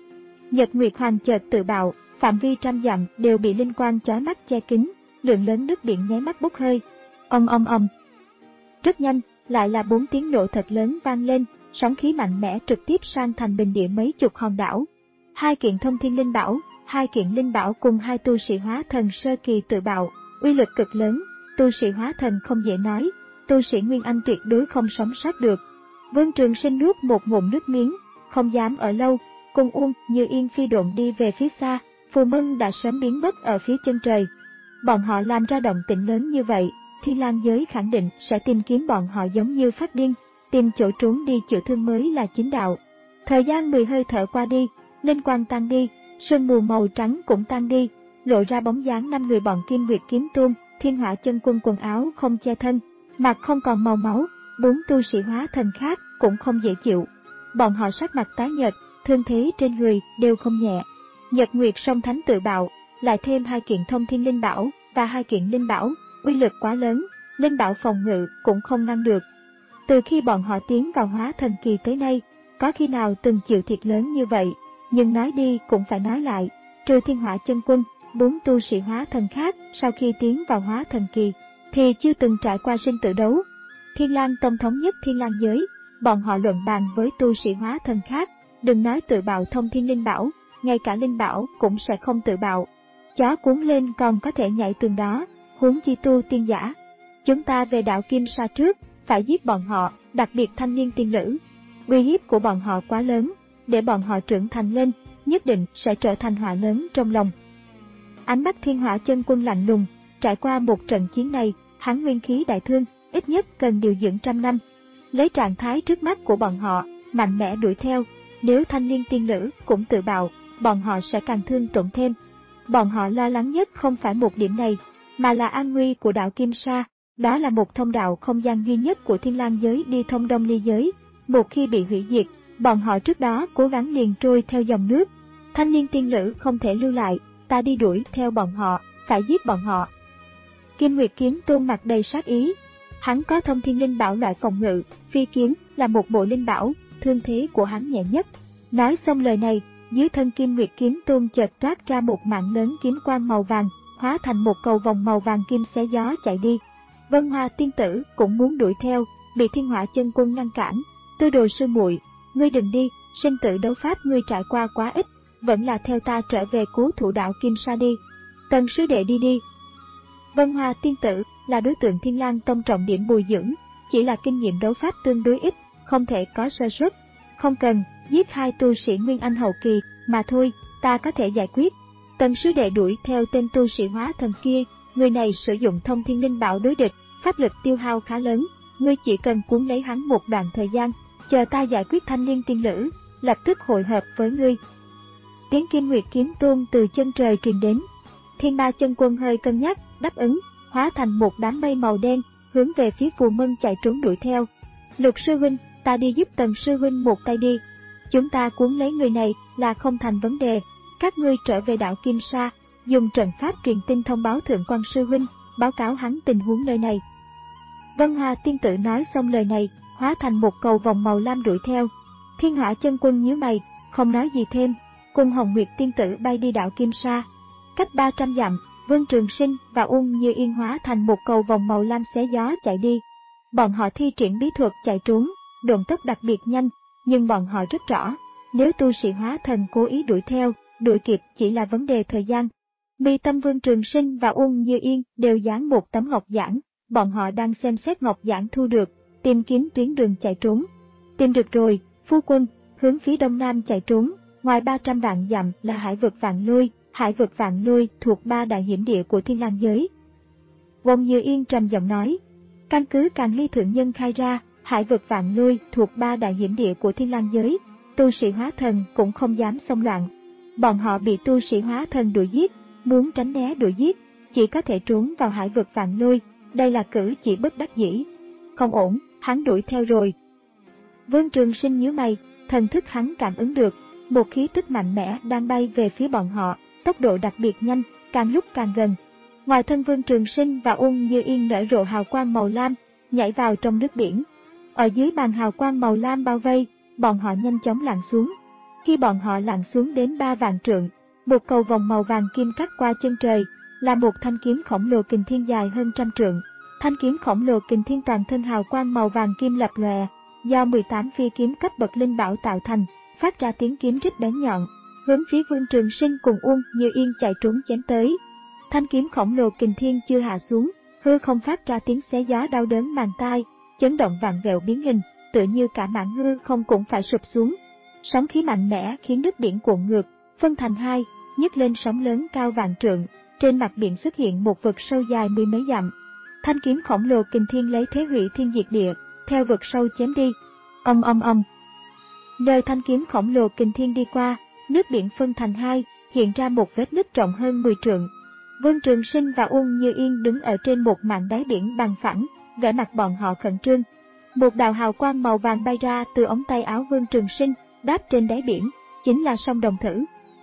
Nhật Nguyệt Hoàng chợt tự bạo, phạm vi trăm dặm đều bị linh quang chói mắt che kín, lượng lớn nước biển nháy mắt bốc hơi. Ong ong ong. Rất nhanh, lại là bốn tiếng nổ thật lớn vang lên, sóng khí mạnh mẽ trực tiếp san thành bình địa mấy chục hòn đảo. Hai kiện thông thiên linh bảo, hai kiện linh bảo cùng hai tu sĩ hóa thần sơ kỳ tự bạo, uy lực cực lớn, tu sĩ hóa thần không dễ nói, tu sĩ Nguyên Anh tuyệt đối không sống sót được. Vương Trường Sinh nuốt một ngụm nước miếng, không dám ở lâu, cùng Uông Như Yên phi độn đi về phía xa, Phù Mân đã sớm biến mất ở phía chân trời. Bọn họ làm ra động tĩnh lớn như vậy, Thiên Lang giới khẳng định sẽ tìm kiếm bọn họ giống như phát điên, tìm chỗ trốn đi chữa thương mới là chính đạo. Thời gian mười hơi thở qua đi, linh quang tan đi, sương mù màu trắng cũng tan đi, lộ ra bóng dáng năm người bọn Kim Nguyệt Kiếm Tôn, Thiên Hỏa Chân Quân quần áo không che thân, mặt không còn màu máu, bốn tu sĩ hóa thần khác cũng không dễ chịu. Bọn họ sắc mặt tái nhợt, thương thế trên người đều không nhẹ. Nhật Nguyệt Song Thánh tự bạo, lại thêm hai kiện thông thiên linh bảo và hai kiện linh bảo, uy lực quá lớn, linh bảo phòng ngự cũng không ngăn được. Từ khi bọn họ tiến vào hóa thần kỳ tới nay, có khi nào từng chịu thiệt lớn như vậy, nhưng nói đi cũng phải nói lại, trừ Thiên Hỏa Chân Quân, bốn tu sĩ hóa thần khác sau khi tiến vào hóa thần kỳ thì chưa từng trải qua sinh tử đấu. Thiên Lang Tông thống nhất Thiên Lang giới, bọn họ luận bàn với tu sĩ hóa thần khác, đừng nói tự bạo thông thiên linh bảo, ngay cả linh bảo cũng sẽ không tự bạo. Chó cuốn lên còn có thể nhảy tường đó, huống chi tu tiên giả. Chúng ta về đạo Kim Sa trước, phải giết bọn họ, đặc biệt thanh niên tiên nữ. Uy hiếp của bọn họ quá lớn, để bọn họ trưởng thành lên, nhất định sẽ trở thành họa lớn trong lòng. Ánh mắt Thiên Hỏa Chân Quân lạnh lùng, trải qua một trận chiến này, hắn nguyên khí đại thương, ít nhất cần điều dưỡng trăm năm. Lấy trạng thái trước mắt của bọn họ, mạnh mẽ đuổi theo, nếu thanh niên tiên nữ cũng tự bạo, bọn họ sẽ càng thương tổn thêm. Bọn họ lo lắng nhất không phải một điểm này, mà là an nguy của đạo Kim Sa. Đó là một thông đạo không gian duy nhất của Thiên Lang giới đi thông Đông Ly giới. Một khi bị hủy diệt, bọn họ trước đó cố gắng liền trôi theo dòng nước. Thanh niên tiên nữ không thể lưu lại, ta đi đuổi theo bọn họ, phải giết bọn họ. Kim Nguyệt Kiếm Tôn mặt đầy sát ý. Hắn có thông thiên linh bảo loại phòng ngự, phi kiếm là một bộ linh bảo, thương thế của hắn nhẹ nhất. Nói xong lời này, dưới thân Kim Nguyệt Kiếm Tôn chợt toát ra một mảng lớn kiếm quang màu vàng, hóa thành một cầu vòng màu vàng kim xé gió chạy đi. Vân Hoa tiên tử cũng muốn đuổi theo, bị Thiên Hỏa Chân Quân ngăn cản. Tư Đồ sư muội, ngươi đừng đi, sinh tử đấu pháp ngươi trải qua quá ít, vẫn là theo ta trở về cứu thủ đạo Kim Sa đi. Tần sư đệ đi đi. Vân Hoa tiên tử là đối tượng Thiên Lang Tông trọng điểm bồi dưỡng, chỉ là kinh nghiệm đấu pháp tương đối ít, không thể có sơ suất. Không cần, giết hai tu sĩ Nguyên Anh hậu kỳ mà thôi, ta có thể giải quyết. Tần sư đệ đuổi theo tên tu sĩ hóa thần kia, người này sử dụng thông thiên linh bảo đối địch, pháp lực tiêu hao khá lớn, ngươi chỉ cần cuốn lấy hắn một đoạn thời gian, chờ ta giải quyết thanh niên tiên nữ, lập tức hội hợp với ngươi. Tiếng Kim Nguyệt Kiếm Tôn từ chân trời truyền đến. Thiên Ma Chân Quân hơi cân nhắc, đáp ứng, hóa thành một đám mây màu đen, hướng về phía Phù Mân chạy trốn đuổi theo. Lục sư huynh, ta đi giúp Tần sư huynh một tay đi. Chúng ta cuốn lấy người này là không thành vấn đề. Các ngươi trở về đảo Kim Sa, dùng trận pháp truyền tin thông báo Thượng Quan sư huynh, báo cáo hắn tình huống nơi này. Vân Hoa tiên tử nói xong lời này, hóa thành một cầu vòng màu lam đuổi theo. Thiên Hỏa Chân Quân nhíu mày, không nói gì thêm, cùng Hồng Nguyệt tiên tử bay đi đảo Kim Sa. Cách ba trăm dặm, Vương Trường Sinh và Uông Như Yên hóa thành một cầu vòng màu lam xé gió chạy đi. Bọn họ thi triển bí thuật chạy trốn, độn tốc đặc biệt nhanh, nhưng bọn họ rất rõ, nếu tu sĩ hóa thần cố ý đuổi theo, đuổi kịp chỉ là vấn đề thời gian. Mi tâm Vương Trường Sinh và Uông Như Yên đều dán một tấm ngọc giản, bọn họ đang xem xét ngọc giản thu được, tìm kiếm tuyến đường chạy trốn. Tìm được rồi, phu quân, hướng phía đông nam chạy trốn, ngoài ba trăm vạn dặm là hải vực Vạn Lôi, hải vực Vạn Lôi thuộc ba đại hiểm địa của Thiên Lang giới. Uông Như Yên trầm giọng nói, căn cứ Càn Ly thượng nhân khai ra, hải vực Vạn Lôi thuộc ba đại hiểm địa của Thiên Lang giới, tu sĩ hóa thần cũng không dám xông loạn. Bọn họ bị tu sĩ hóa thần đuổi giết, muốn tránh né đuổi giết, chỉ có thể trốn vào hải vực Vạn Lôi, đây là cử chỉ bất đắc dĩ. Không ổn, hắn đuổi theo rồi. Vương Trường Sinh nhíu mày, thần thức hắn cảm ứng được, một khí tức mạnh mẽ đang bay về phía bọn họ, tốc độ đặc biệt nhanh, càng lúc càng gần. Ngoài thân Vương Trường Sinh và Uông Như Yên nở rộ hào quang màu lam, nhảy vào trong nước biển. Ở dưới màn hào quang màu lam bao vây, bọn họ nhanh chóng lặn xuống. Khi bọn họ lặn xuống đến ba vạn trượng, một cầu vòng màu vàng kim cắt qua chân trời, là một thanh kiếm khổng lồ kình thiên dài hơn trăm trượng. Thanh kiếm khổng lồ kình thiên toàn thân hào quang màu vàng kim lập lòe, do mười tám phi kiếm cấp bậc linh bảo tạo thành, phát ra tiếng kiếm rít bén nhọn, hướng phía Vương Trường Sinh cùng Uông Như Yên chạy trốn chém tới. Thanh kiếm khổng lồ kình thiên chưa hạ xuống, hư không phát ra tiếng xé gió đau đớn màng tai, chấn động vạn vẹo biến hình, tựa như cả mảng hư không cũng phải sụp xuống. Sóng khí mạnh mẽ khiến nước biển cuộn ngược, phân thành hai, nhấc lên sóng lớn cao vạn trượng. Trên mặt biển xuất hiện một vực sâu dài mười mấy dặm. Thanh kiếm khổng lồ kình thiên lấy thế hủy thiên diệt địa, theo vực sâu chém đi. Ầm ầm ầm. Nơi thanh kiếm khổng lồ kình thiên đi qua, nước biển phân thành hai, hiện ra một vết nứt rộng hơn mười trượng. Vương Trường Sinh và Uông Như Yên đứng ở trên một mạn đáy biển bằng phẳng, vẻ mặt bọn họ khẩn trương. Một đạo hào quang màu vàng bay ra từ ống tay áo Vương Trường Sinh, đáp trên đáy biển, chính là sông Đồng Thử.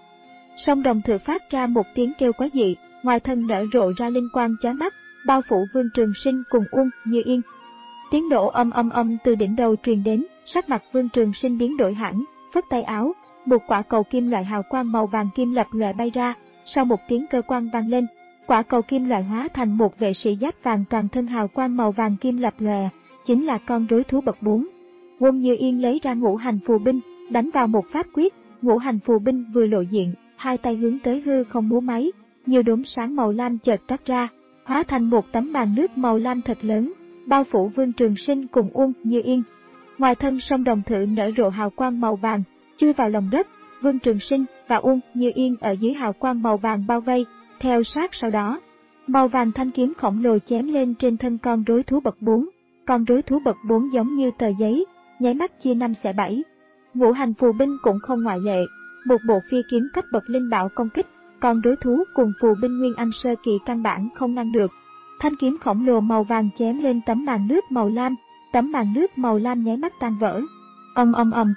Sông Đồng Thử phát ra một tiếng kêu quái dị, ngoài thân nở rộ ra linh quang chói mắt, bao phủ Vương Trường Sinh cùng Uông Như Yên. Tiếng nổ âm âm âm từ đỉnh đầu truyền đến, sắc mặt Vương Trường Sinh biến đổi hẳn, phất tay áo, một quả cầu kim loại hào quang màu vàng kim lập lòe bay ra. Sau một tiếng cơ quan vang lên, quả cầu kim loại hóa thành một vệ sĩ giáp vàng toàn thân hào quang màu vàng kim lập lòe, chính là con rối thú bậc bốn. Uông Như Yên lấy ra ngũ hành phù binh, đánh vào một pháp quyết, ngũ hành phù binh vừa lộ diện, hai tay hướng tới hư không múa máy, nhiều đốm sáng màu lam chợt toát ra, hóa thành một tấm màn nước màu lam thật lớn, bao phủ Vương Trường Sinh cùng Uông Như Yên. Ngoài thân sông Đồng Thử nở rộ hào quang màu vàng, chui vào lòng đất. Vương Trường Sinh và Uông Như Yên ở dưới hào quang màu vàng bao vây, theo sát sau đó. Màu vàng thanh kiếm khổng lồ chém lên trên thân con rối thú bậc bốn. Con rối thú bậc bốn giống như tờ giấy, nháy mắt chia năm xẻ bảy. Ngũ hành phù binh cũng không ngoại lệ, một bộ phi kiếm cấp bậc linh bảo công kích, con rối thú cùng phù binh Nguyên Anh sơ kỳ căn bản không ngăn được. Thanh kiếm khổng lồ màu vàng chém lên tấm màn nước màu lam, tấm màn nước màu lam nháy mắt tan vỡ. Ầm ầm ầm.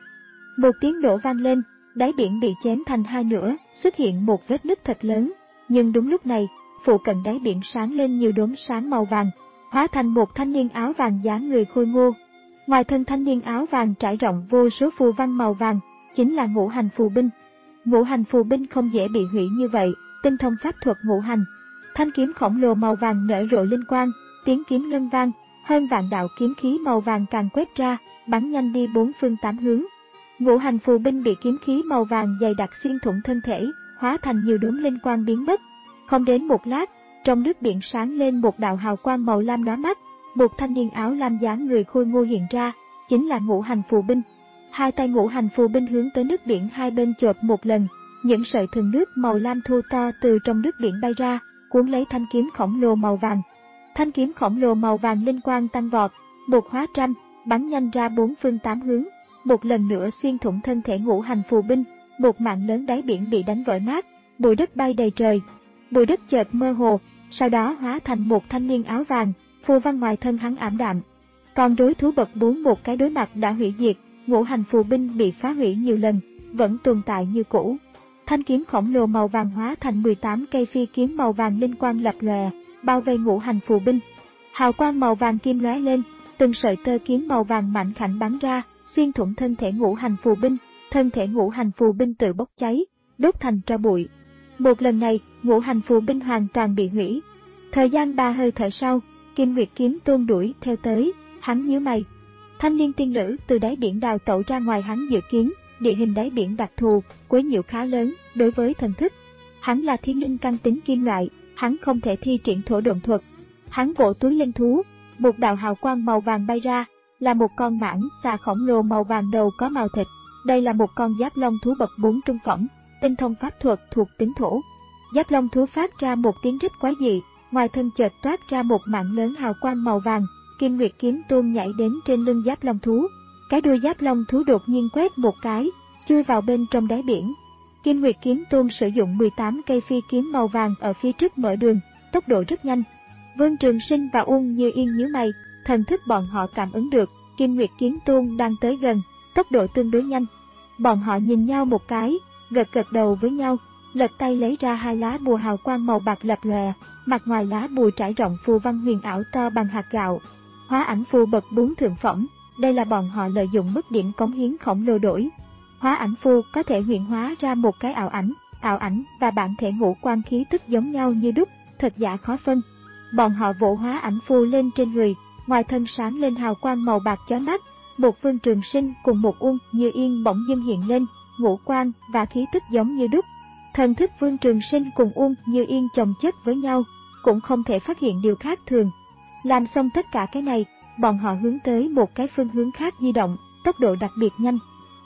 Một tiếng nổ vang lên, đáy biển bị chém thành hai nửa, xuất hiện một vết nứt thật lớn. Nhưng đúng lúc này, phụ cận đáy biển sáng lên nhiều đốm sáng màu vàng, hóa thành một thanh niên áo vàng dáng người khôi ngô. Ngoài thân thanh niên áo vàng trải rộng vô số phù văn màu vàng, chính là ngũ hành phù binh. Ngũ hành phù binh không dễ bị hủy như vậy, tinh thông pháp thuật ngũ hành. Thanh kiếm khổng lồ màu vàng nở rộ linh quang, tiếng kiếm ngân vang, hơn vạn đạo kiếm khí màu vàng càng quét ra, bắn nhanh đi bốn phương tám hướng. Ngũ hành phù binh bị kiếm khí màu vàng dày đặc xuyên thủng thân thể, hóa thành nhiều đốm linh quang biến mất. Không đến một lát, trong nước biển sáng lên một đạo hào quang màu lam lóa mắt, một thanh niên áo lam dáng người khôi ngô hiện ra, chính là ngũ hành phù binh. Hai tay ngũ hành phù binh hướng tới nước biển hai bên chộp một lần, những sợi thừng nước màu lam thô to từ trong nước biển bay ra, cuốn lấy thanh kiếm khổng lồ màu vàng. Thanh kiếm khổng lồ màu vàng linh quang tăng vọt, một hóa trăm, bắn nhanh ra bốn phương tám hướng, một lần nữa xuyên thủng thân thể ngũ hành phù binh, một mảng lớn đáy biển bị đánh vỡ nát, bụi đất bay đầy trời. Bụi đất chợt mơ hồ, sau đó hóa thành một thanh niên áo vàng, phù văn ngoài thân hắn ảm đạm. Còn rối thú bậc bốn một cái đối mặt đã hủy diệt, ngũ hành phù binh bị phá hủy nhiều lần, vẫn tồn tại như cũ. Thanh kiếm khổng lồ màu vàng hóa thành mười tám cây phi kiếm màu vàng linh quang lập lòe, bao vây ngũ hành phù binh. Hào quang màu vàng kim lóe lên, từng sợi tơ kiếm màu vàng mảnh khảnh bắn ra, xuyên thủng thân thể ngũ hành phù binh, thân thể ngũ hành phù binh tự bốc cháy, đốt thành tro bụi. Một lần này, ngũ hành phù binh hoàn toàn bị hủy. Thời gian ba hơi thở sau, Kim Nguyệt Kiếm Tôn đuổi theo tới, hắn nhíu mày. Thanh niên tiên nữ từ đáy biển đào tẩu ra ngoài hắn dự kiến, địa hình đáy biển đặc thù, quấy nhiễu khá lớn đối với thần thức. Hắn là thiên linh căn tính kim loại, hắn không thể thi triển thổ độn thuật. Hắn vỗ túi linh thú, một đạo hào quang màu vàng bay ra, là một con mãng xà khổng lồ màu vàng đầu có màu thịt. Đây là một con giáp long thú bậc bốn trung phẩm, tinh thông pháp thuật thuộc tính thổ. Giáp long thú phát ra một tiếng rít quái dị, ngoài thân chợt toát ra một mảng lớn hào quang màu vàng. Kim Nguyệt Kiếm Tôn nhảy đến trên lưng giáp long thú, cái đuôi giáp long thú đột nhiên quét một cái, chui vào bên trong đáy biển. Kim Nguyệt Kiếm Tôn sử dụng mười tám cây phi kiếm màu vàng ở phía trước mở đường, tốc độ rất nhanh. Vương Trường Sinh và Uông Như Yên nhíu mày, thần thức bọn họ cảm ứng được, Kim Nguyệt Kiếm Tôn đang tới gần, tốc độ tương đối nhanh. Bọn họ nhìn nhau một cái, gật gật đầu với nhau, lật tay lấy ra hai lá bùa hào quang màu bạc lập lòe, mặt ngoài lá bùa trải rộng phù văn huyền ảo to bằng hạt gạo. Hóa ảnh phù bậc bốn thượng phẩm, đây là bọn họ lợi dụng mức điểm cống hiến khổng lồ đổi. Hóa ảnh phù có thể huyện hóa ra một cái ảo ảnh, ảo ảnh và bản thể ngũ quan khí tức giống nhau như đúc, thật giả khó phân. Bọn họ vỗ hóa ảnh phù lên trên người, ngoài thân sáng lên hào quang màu bạc chói mắt, một Vương Trường Sinh cùng một Uông Như Yên bỗng dưng hiện lên, ngũ quan và khí tức giống như đúc. Thần thức Vương Trường Sinh cùng Uông Như Yên chồng chất với nhau, cũng không thể phát hiện điều khác thường. Làm xong tất cả cái này, bọn họ hướng tới một cái phương hướng khác di động, tốc độ đặc biệt nhanh.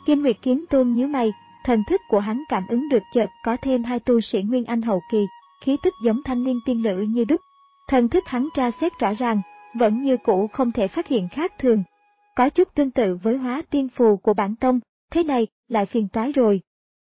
Kim Nguyệt Kiếm Tôn nhíu mày, thần thức của hắn cảm ứng được chợt có thêm hai tu sĩ Nguyên Anh hậu kỳ, khí tức giống thanh liên tiên nữ như đúc. Thần thức hắn tra xét rõ ràng, vẫn như cũ không thể phát hiện khác thường. Có chút tương tự với hóa tiên phù của bản tông, thế này lại phiền toái rồi.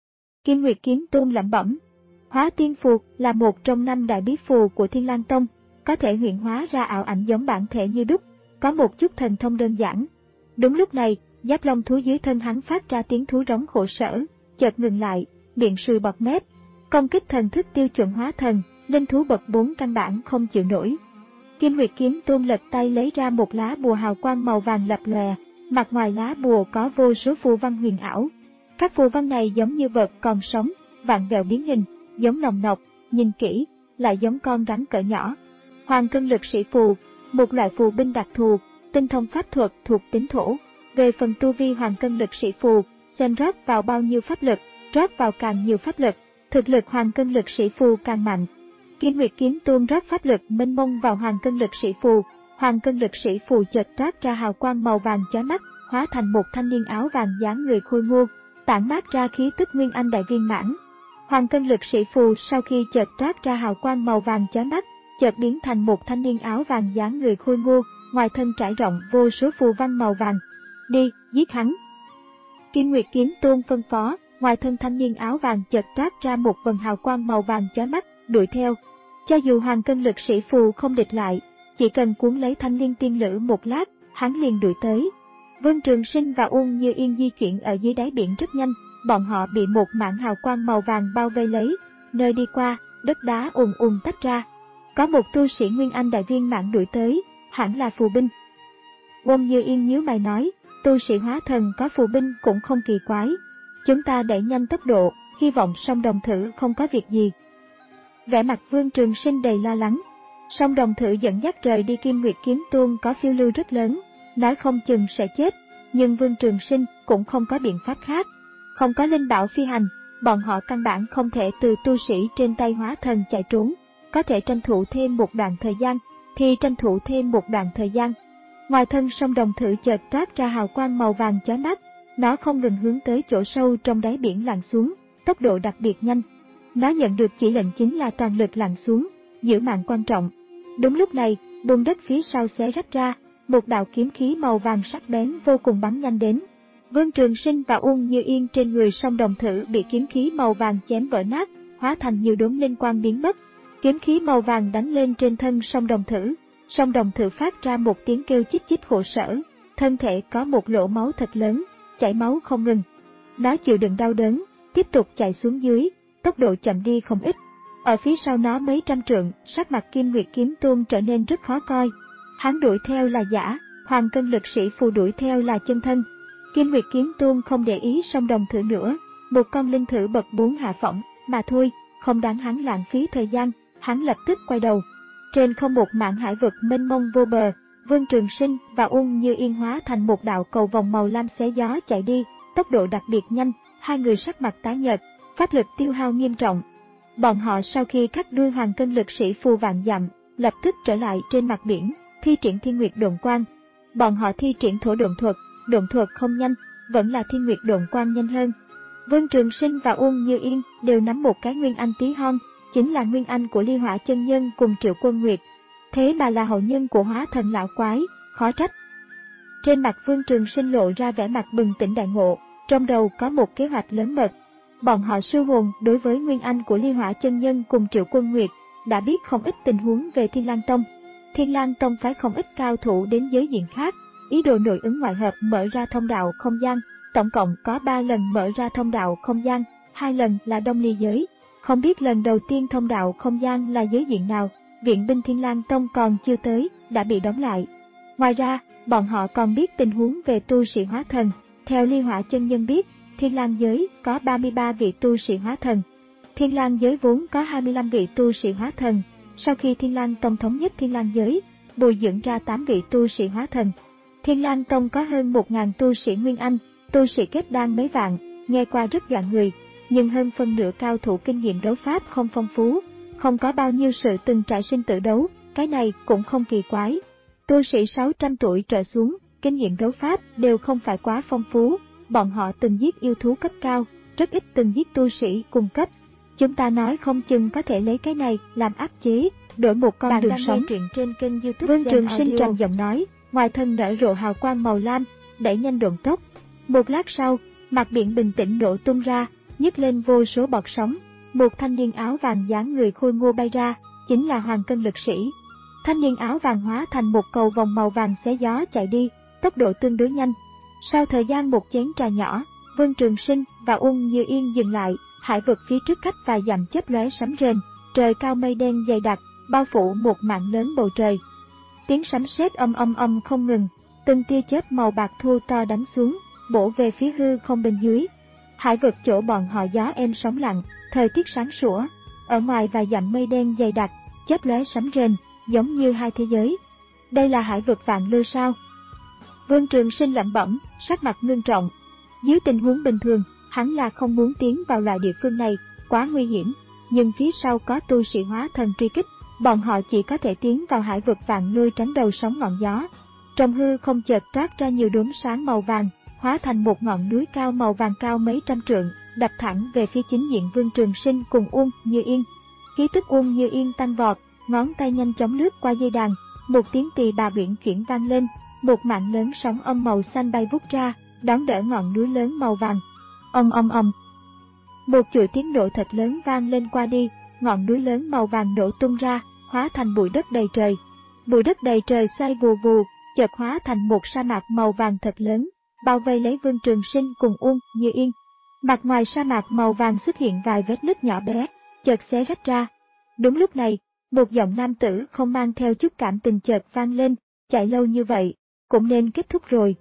Kim Nguyệt Kiếm Tôn lẩm bẩm. Hóa tiên phù là một trong năm đại bí phù của Thiên Lang Tông, có thể hiện hóa ra ảo ảnh giống bản thể như đúc, có một chút thần thông đơn giản. Đúng lúc này, giáp long thú dưới thân hắn phát ra tiếng thú rống khổ sở, chợt ngừng lại, miệng sùi bọt mép. Công kích thần thức tiêu chuẩn hóa thần, linh thú bậc bốn căn bản không chịu nổi. Kim Nguyệt Kiếm Tôn lật tay lấy ra một lá bùa hào quang màu vàng lập lòe, mặt ngoài lá bùa có vô số phù văn huyền ảo. Các phù văn này giống như vật còn sống, vạn vẹo biến hình, giống nòng nọc, nhìn kỹ, lại giống con rắn cỡ nhỏ. Hoàng cân lực sĩ phù, một loại phù binh đặc thù, tinh thông pháp thuật thuộc tính thổ. Về phần tu vi hoàng cân lực sĩ phù, xem rót vào bao nhiêu pháp lực, rót vào càng nhiều pháp lực, thực lực hoàng cân lực sĩ phù càng mạnh. Kim Nguyệt Kiếm Tôn rót pháp lực mênh mông vào hoàng cân lực sĩ phù, hoàng cân lực sĩ phù chợt toát ra hào quang màu vàng chói mắt, hóa thành một thanh niên áo vàng dáng người khôi ngô, tản mát ra khí tức nguyên anh đại viên mãn. Hoàng cân lực sĩ phù sau khi chợt toát ra hào quang màu vàng chói mắt, chợt biến thành một thanh niên áo vàng dáng người khôi ngô, ngoài thân trải rộng vô số phù văn màu vàng. Đi, giết hắn. Kim Nguyệt Kiếm Tôn phân phó, ngoài thân thanh niên áo vàng chợt toát ra một vầng hào quang màu vàng chói mắt, đuổi theo. Cho dù hoàng cân lực sĩ phù không địch lại, chỉ cần cuốn lấy thanh liên tiên nữ một lát, hắn liền đuổi tới. Vương Trường Sinh và Uông Như Yên di chuyển ở dưới đáy biển rất nhanh, bọn họ bị một mảng hào quang màu vàng bao vây lấy, nơi đi qua, đất đá ùn ùn tách ra. Có một tu sĩ Nguyên Anh đại viên mãn đuổi tới, hẳn là phù binh. Uông Như Yên nhíu mày nói, tu sĩ hóa thần có phù binh cũng không kỳ quái. Chúng ta đẩy nhanh tốc độ, hy vọng song đồng thử không có việc gì. Vẻ mặt Vương Trường Sinh đầy lo lắng. Song đồng thử dẫn dắt rời đi Kim Nguyệt Kiếm Tôn có phiêu lưu rất lớn, nói không chừng sẽ chết, nhưng Vương Trường Sinh cũng không có biện pháp khác. Không có linh bảo phi hành, bọn họ căn bản không thể từ tu sĩ trên tay hóa thần chạy trốn, có thể tranh thủ thêm một đoạn thời gian, thì tranh thủ thêm một đoạn thời gian. Ngoài thân song đồng thử chợt toát ra hào quang màu vàng chói mắt, nó không ngừng hướng tới chỗ sâu trong đáy biển lặn xuống, tốc độ đặc biệt nhanh. Nó nhận được chỉ lệnh chính là toàn lực lặn xuống, giữ mạng quan trọng. Đúng lúc này, bùn đất phía sau xé rách ra, một đạo kiếm khí màu vàng sắc bén vô cùng bắn nhanh đến. Vương Trường Sinh và Uông Như Yên trên người song đồng thử bị kiếm khí màu vàng chém vỡ nát, hóa thành nhiều đốm linh quang biến mất. Kiếm khí màu vàng đánh lên trên thân song đồng thử, song đồng thử phát ra một tiếng kêu chích chích khổ sở, thân thể có một lỗ máu thật lớn, chảy máu không ngừng. Nó chịu đựng đau đớn, tiếp tục chạy xuống dưới, tốc độ chậm đi không ít. Ở phía sau nó mấy trăm trượng, sắc mặt Kim Nguyệt Kiếm Tôn trở nên rất khó coi. Hắn đuổi theo là giả, hoàng cân lực sĩ phù đuổi theo là chân thân. Kim Nguyệt Kiếm Tôn không để ý song đồng thử nữa, một con linh thử bậc bốn hạ phẩm mà thôi, không đáng hắn lãng phí thời gian. Hắn lập tức quay đầu. Trên không một mảng hải vực mênh mông vô bờ, Vương Trường Sinh và Uông Như Yên hóa thành một đạo cầu vòng màu lam xé gió chạy đi, tốc độ đặc biệt nhanh, hai người sắc mặt tái nhợt, pháp lực tiêu hao nghiêm trọng. Bọn họ sau khi cắt đuôi hoàng cân lực sĩ phù vạn dặm, lập tức trở lại trên mặt biển, thi triển Thiên Nguyệt Độn Quang. Bọn họ thi triển thổ độn thuật, độn thuật không nhanh, vẫn là Thiên Nguyệt Độn Quang nhanh hơn. Vương Trường Sinh và Uông Như Yên đều nắm một cái nguyên anh tí hon, chính là nguyên anh của Ly Hỏa chân nhân cùng Triệu Quân Nguyệt. Thế mà là hậu nhân của hóa thần lão quái, khó trách. Trên mặt Vương Trường Sinh lộ ra vẻ mặt bừng tỉnh đại ngộ, trong đầu có một kế hoạch lớn mật. Bọn họ sư hồn đối với nguyên anh của Ly Hỏa chân nhân cùng Triệu Quân Nguyệt, đã biết không ít tình huống về Thiên Lang Tông. Thiên Lang Tông phái không ít cao thủ đến giới diện khác, ý đồ nội ứng ngoại hợp mở ra thông đạo không gian, tổng cộng có ba lần mở ra thông đạo không gian, hai lần là Đông Ly giới. Không biết lần đầu tiên thông đạo không gian là giới diện nào, viện binh Thiên Lang Tông còn chưa tới, đã bị đóng lại. Ngoài ra, bọn họ còn biết tình huống về tu sĩ hóa thần. Theo Ly Hỏa chân nhân biết, Thiên Lang giới có ba mươi ba vị tu sĩ hóa thần. Thiên Lang giới vốn có hai mươi lăm vị tu sĩ hóa thần. Sau khi Thiên Lang Tông thống nhất Thiên Lang giới, bồi dưỡng ra tám vị tu sĩ hóa thần. Thiên Lang Tông có hơn một nghìn tu sĩ Nguyên Anh, tu sĩ kết đan mấy vạn, nghe qua rất dọa người. Nhưng hơn phân nửa cao thủ kinh nghiệm đấu pháp không phong phú, không có bao nhiêu sự từng trải sinh tử đấu, cái này cũng không kỳ quái. Tu sĩ sáu trăm tuổi trở xuống, kinh nghiệm đấu pháp đều không phải quá phong phú. bọn họ từng giết yêu thú cấp cao, rất ít từng giết tu sĩ cùng cấp. Chúng ta nói không chừng có thể lấy cái này làm áp chế, đổi một con Bạn đường đang sống. nghe truyện trên kênh YouTube Vương Gen Trường Sinh Audio. trầm giọng nói, ngoài thân nở rộ hào quang màu lam, đẩy nhanh độn tốc. Một lát sau, mặt biển bình tĩnh nổ tung ra, nhấc lên vô số bọt sóng. Một thanh niên áo vàng dáng người khôi ngô bay ra, chính là Hoàng Cân lực sĩ. Thanh niên áo vàng hóa thành một cầu vòng màu vàng xé gió chạy đi, tốc độ tương đối nhanh. Sau thời gian một chén trà nhỏ, Vương Trường Sinh và Uông Như Yên dừng lại, hải vực phía trước cách vài dặm chớp lóe sấm rền, trời cao mây đen dày đặc, bao phủ một mảng lớn bầu trời. Tiếng sấm sét âm âm âm không ngừng, từng tia chớp màu bạc thu to đánh xuống, bổ về phía hư không bên dưới. Hải vực chỗ bọn họ gió êm sóng lặng, thời tiết sáng sủa, ở ngoài vài dặm mây đen dày đặc, chớp lóe sấm rền, giống như hai thế giới. Đây là hải vực vạn lưu sao? Vương Trường Sinh lẩm bẩm, sắc mặt ngưng trọng. Dưới tình huống bình thường, hắn là không muốn tiến vào loại địa phương này, quá nguy hiểm, nhưng phía sau có tu sĩ hóa thần truy kích, bọn họ chỉ có thể tiến vào hải vực vạn lưu tránh đầu sóng ngọn gió. Trong hư không chợt toát ra nhiều đốm sáng màu vàng, hóa thành một ngọn núi cao màu vàng cao mấy trăm trượng, đập thẳng về phía chính diện Vương Trường Sinh cùng Uông Như Yên. Khí tức Uông Như Yên tăng vọt, ngón tay nhanh chóng lướt qua dây đàn, một tiếng tỳ bà uyển chuyển vang lên, một mảng lớn sóng âm màu xanh bay vút ra, đón đỡ ngọn núi lớn màu vàng. Ầm ầm ầm. Một chuỗi tiếng nổ thật lớn vang lên qua đi, ngọn núi lớn màu vàng nổ tung ra, hóa thành bụi đất đầy trời. Bụi đất đầy trời xoay vù vù, chợt hóa thành một sa mạc màu vàng thật lớn, bao vây lấy Vương Trường Sinh cùng Uông Như Yên. Mặt ngoài sa mạc màu vàng xuất hiện vài vết nứt nhỏ bé, chợt xé rách ra. Đúng lúc này, một giọng nam tử không mang theo chút cảm tình chợt vang lên, chạy lâu như vậy, cũng nên kết thúc rồi.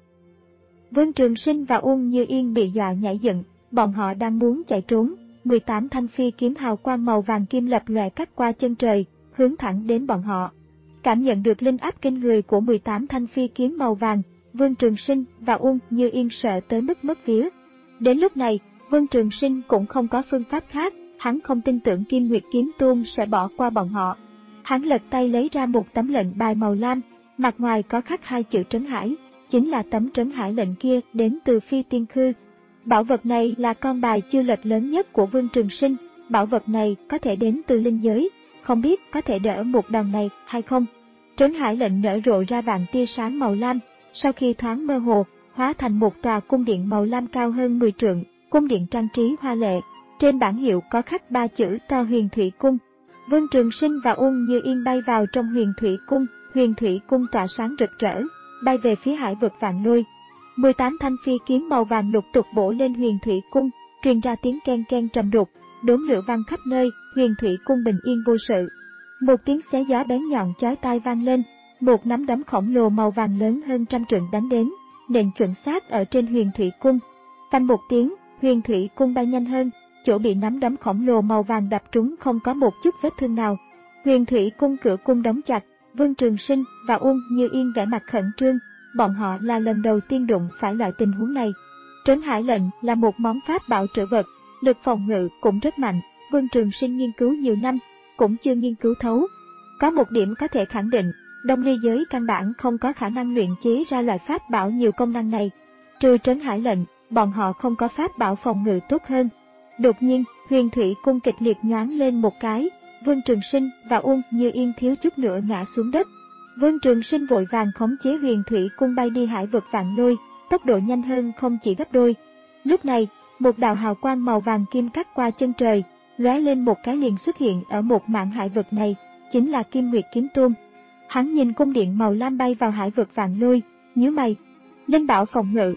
Vương Trường Sinh và Uông Như Yên bị dọa nhảy dựng, bọn họ đang muốn chạy trốn, mười tám thanh phi kiếm hào quang màu vàng kim lập lòe cắt qua chân trời, hướng thẳng đến bọn họ. Cảm nhận được linh áp kinh người của mười tám thanh phi kiếm màu vàng, Vương Trường Sinh và Uông Như Yên sợ tới mức mất vía. Đến lúc này, Vương Trường Sinh cũng không có phương pháp khác, hắn không tin tưởng Kim Nguyệt Kiếm Tôn sẽ bỏ qua bọn họ. Hắn lật tay lấy ra một tấm lệnh bài màu lam, mặt ngoài có khắc hai chữ Trấn Hải, chính là tấm Trấn Hải lệnh kia đến từ Phi Tiên Khư. Bảo vật này là con bài chưa lệch lớn nhất của Vương Trường Sinh, bảo vật này có thể đến từ linh giới, không biết có thể đỡ một đòn này hay không. Trấn Hải lệnh nở rộ ra vạn tia sáng màu lam, sau khi thoáng mơ hồ, hóa thành một tòa cung điện màu lam cao hơn mười trượng, cung điện trang trí hoa lệ. Trên bảng hiệu có khắc ba chữ to Huyền Thủy Cung. Vương Trường Sinh và Uông Như Yên bay vào trong Huyền Thủy Cung, Huyền Thủy Cung tỏa sáng rực rỡ, bay về phía hải vực vạn lôi. mười tám thanh phi kiếm màu vàng lục tục bổ lên Huyền Thủy Cung, truyền ra tiếng ken ken trầm đục, đốm lửa vang khắp nơi, Huyền Thủy Cung bình yên vô sự. Một tiếng xé gió bén nhọn chói tai vang lên, một nắm đấm khổng lồ màu vàng lớn hơn trăm trượng đánh đến, nện chuẩn xác ở trên Huyền Thủy Cung. Phanh một tiếng, Huyền Thủy Cung bay nhanh hơn, chỗ bị nắm đấm khổng lồ màu vàng đập trúng không có một chút vết thương nào. Huyền Thủy Cung cửa cung đóng chặt, Vương Trường Sinh và Uông Như Yên vẻ mặt khẩn trương, bọn họ là lần đầu tiên đụng phải loại tình huống này. Trấn Hải lệnh là một món pháp bảo trữ vật, lực phòng ngự cũng rất mạnh, Vương Trường Sinh nghiên cứu nhiều năm, cũng chưa nghiên cứu thấu. Có một điểm có thể khẳng định, Đông Ly giới căn bản không có khả năng luyện chế ra loại pháp bảo nhiều công năng này. Trừ Trấn Hải lệnh, bọn họ không có pháp bảo phòng ngự tốt hơn. Đột nhiên, Huyền Thủy Cung kịch liệt nhoáng lên một cái, Vương Trường Sinh và Uông Như Yên thiếu chút nữa ngã xuống đất. Vương Trường Sinh vội vàng khống chế Huyền Thủy Cung bay đi hải vực vạn lôi, tốc độ nhanh hơn không chỉ gấp đôi. Lúc này, một đạo hào quang màu vàng kim cắt qua chân trời, lóe lên một cái liền xuất hiện ở một mảng hải vực này, chính là Kim Nguyệt Kiếm Tôn. Hắn nhìn cung điện màu lam bay vào hải vực vạn lôi, nhíu mày. Linh bảo phòng ngự.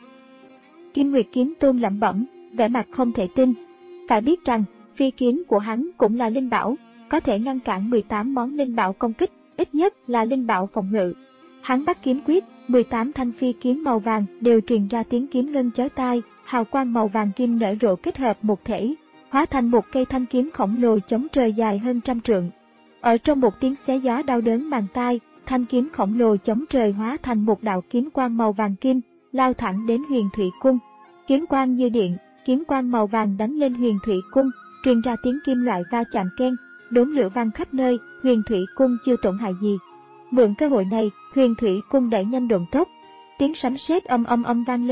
Kim Nguyệt Kiếm Tôn lẩm bẩm, vẻ mặt không thể tin. Phải biết rằng, phi kiếm của hắn cũng là linh bảo, có thể ngăn cản mười tám món linh bảo công kích, ít nhất là linh bảo phòng ngự. Hắn bắt kiếm quyết, mười tám thanh phi kiếm màu vàng đều truyền ra tiếng kiếm ngân chói tai, hào quang màu vàng kim nở rộ kết hợp một thể, hóa thành một cây thanh kiếm khổng lồ chống trời dài hơn trăm trượng. Ở trong một tiếng xé gió đau đớn màng tai, thanh kiếm khổng lồ chống trời hóa thành một đạo kiếm quang màu vàng kim, lao thẳng đến Huyền Thủy Cung. Kiếm quang như điện, kiếm quang màu vàng đánh lên Huyền Thủy Cung, truyền ra tiếng kim loại va chạm keng, đốm lửa vang khắp nơi, Huyền Thủy Cung chưa tổn hại gì. Mượn cơ hội này, Huyền Thủy Cung đẩy nhanh độn tốc. Tiếng sấm sét âm âm âm vang lên,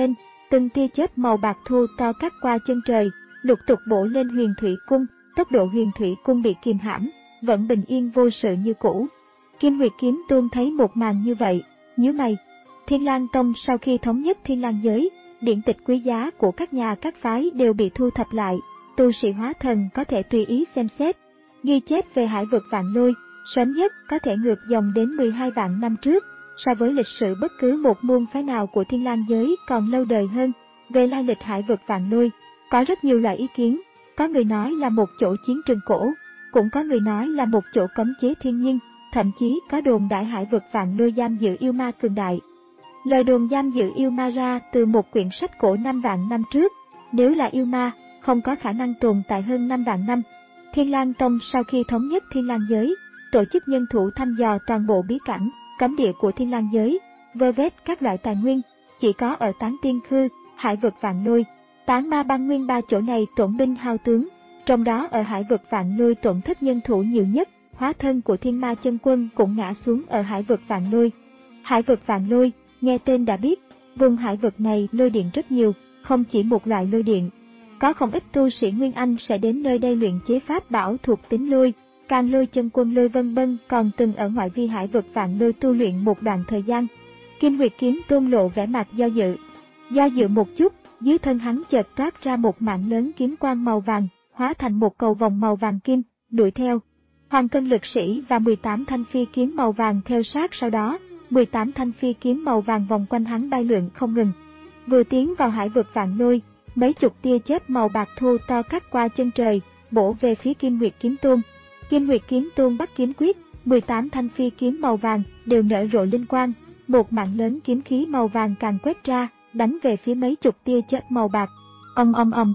từng tia chớp màu bạc thu to cắt qua chân trời, lục tục bổ lên Huyền Thủy Cung. Tốc độ Huyền Thủy Cung bị kìm hãm, vẫn bình yên vô sự như cũ. Kim Nguyệt Kiếm Tôn thấy một màn như vậy, nhíu mày. Thiên Lang Tông sau khi thống nhất Thiên Lang giới, điển tịch quý giá của các nhà các phái đều bị thu thập lại, tu sĩ hóa thần có thể tùy ý xem xét. Ghi chép về hải vực Vạn Lôi, sớm nhất có thể ngược dòng đến mười hai vạn năm trước, so với lịch sử bất cứ một môn phái nào của Thiên Lang giới còn lâu đời hơn. Về lai lịch hải vực Vạn Lôi, có rất nhiều loại ý kiến, có người nói là một chỗ chiến trường cổ, cũng có người nói là một chỗ cấm chế thiên nhiên, thậm chí có đồn đại hải vực Vạn Lôi giam giữ yêu ma cường đại. Lời đồn giam giữ yêu ma ra từ một quyển sách cổ năm vạn năm trước, nếu là yêu ma, không có khả năng tồn tại hơn năm vạn năm. Thiên Lang Tông sau khi thống nhất Thiên Lang giới, tổ chức nhân thủ thăm dò toàn bộ bí cảnh, cấm địa của Thiên Lang giới, vơ vét các loại tài nguyên, chỉ có ở Tán Tiên Khư, hải vực Vạn Lôi, Tán Ma Băng Nguyên ba chỗ này tổn binh hao tướng, trong đó ở hải vực Vạn Lôi tổn thất nhân thủ nhiều nhất, hóa thân của Thiên Ma Chân Quân cũng ngã xuống ở hải vực Vạn Lôi. Hải vực Vạn Lôi, nghe tên đã biết, vùng hải vực này lôi điện rất nhiều, không chỉ một loại lôi điện. Có không ít tu sĩ Nguyên Anh sẽ đến nơi đây luyện chế pháp bảo thuộc tính lôi, Càn Lôi Chân Quân Lôi vân vân, còn từng ở ngoại vi hải vực Vạn Lôi tu luyện một đoạn thời gian. Kim Nguyệt Kiếm Tôn lộ vẻ mặt do dự. Do dự một chút, dưới thân hắn chợt toát ra một mảng lớn kiếm quang màu vàng, hóa thành một cầu vòng màu vàng kim, đuổi theo. Hoàng Cân Lực Sĩ và mười tám thanh phi kiếm màu vàng theo sát sau đó, mười tám thanh phi kiếm màu vàng vòng quanh hắn bay lượn không ngừng. Vừa tiến vào hải vực Vạn Lôi, mấy chục tia chớp màu bạc thu to cắt qua chân trời, bổ về phía Kim Nguyệt Kiếm Tôn. Kim Nguyệt Kiếm Tôn bắt kiếm quyết, mười tám thanh phi kiếm màu vàng đều nở rộ linh quang, một mảng lớn kiếm khí màu vàng càng quét ra, đánh về phía mấy chục tia chớp màu bạc. Ong ong ong.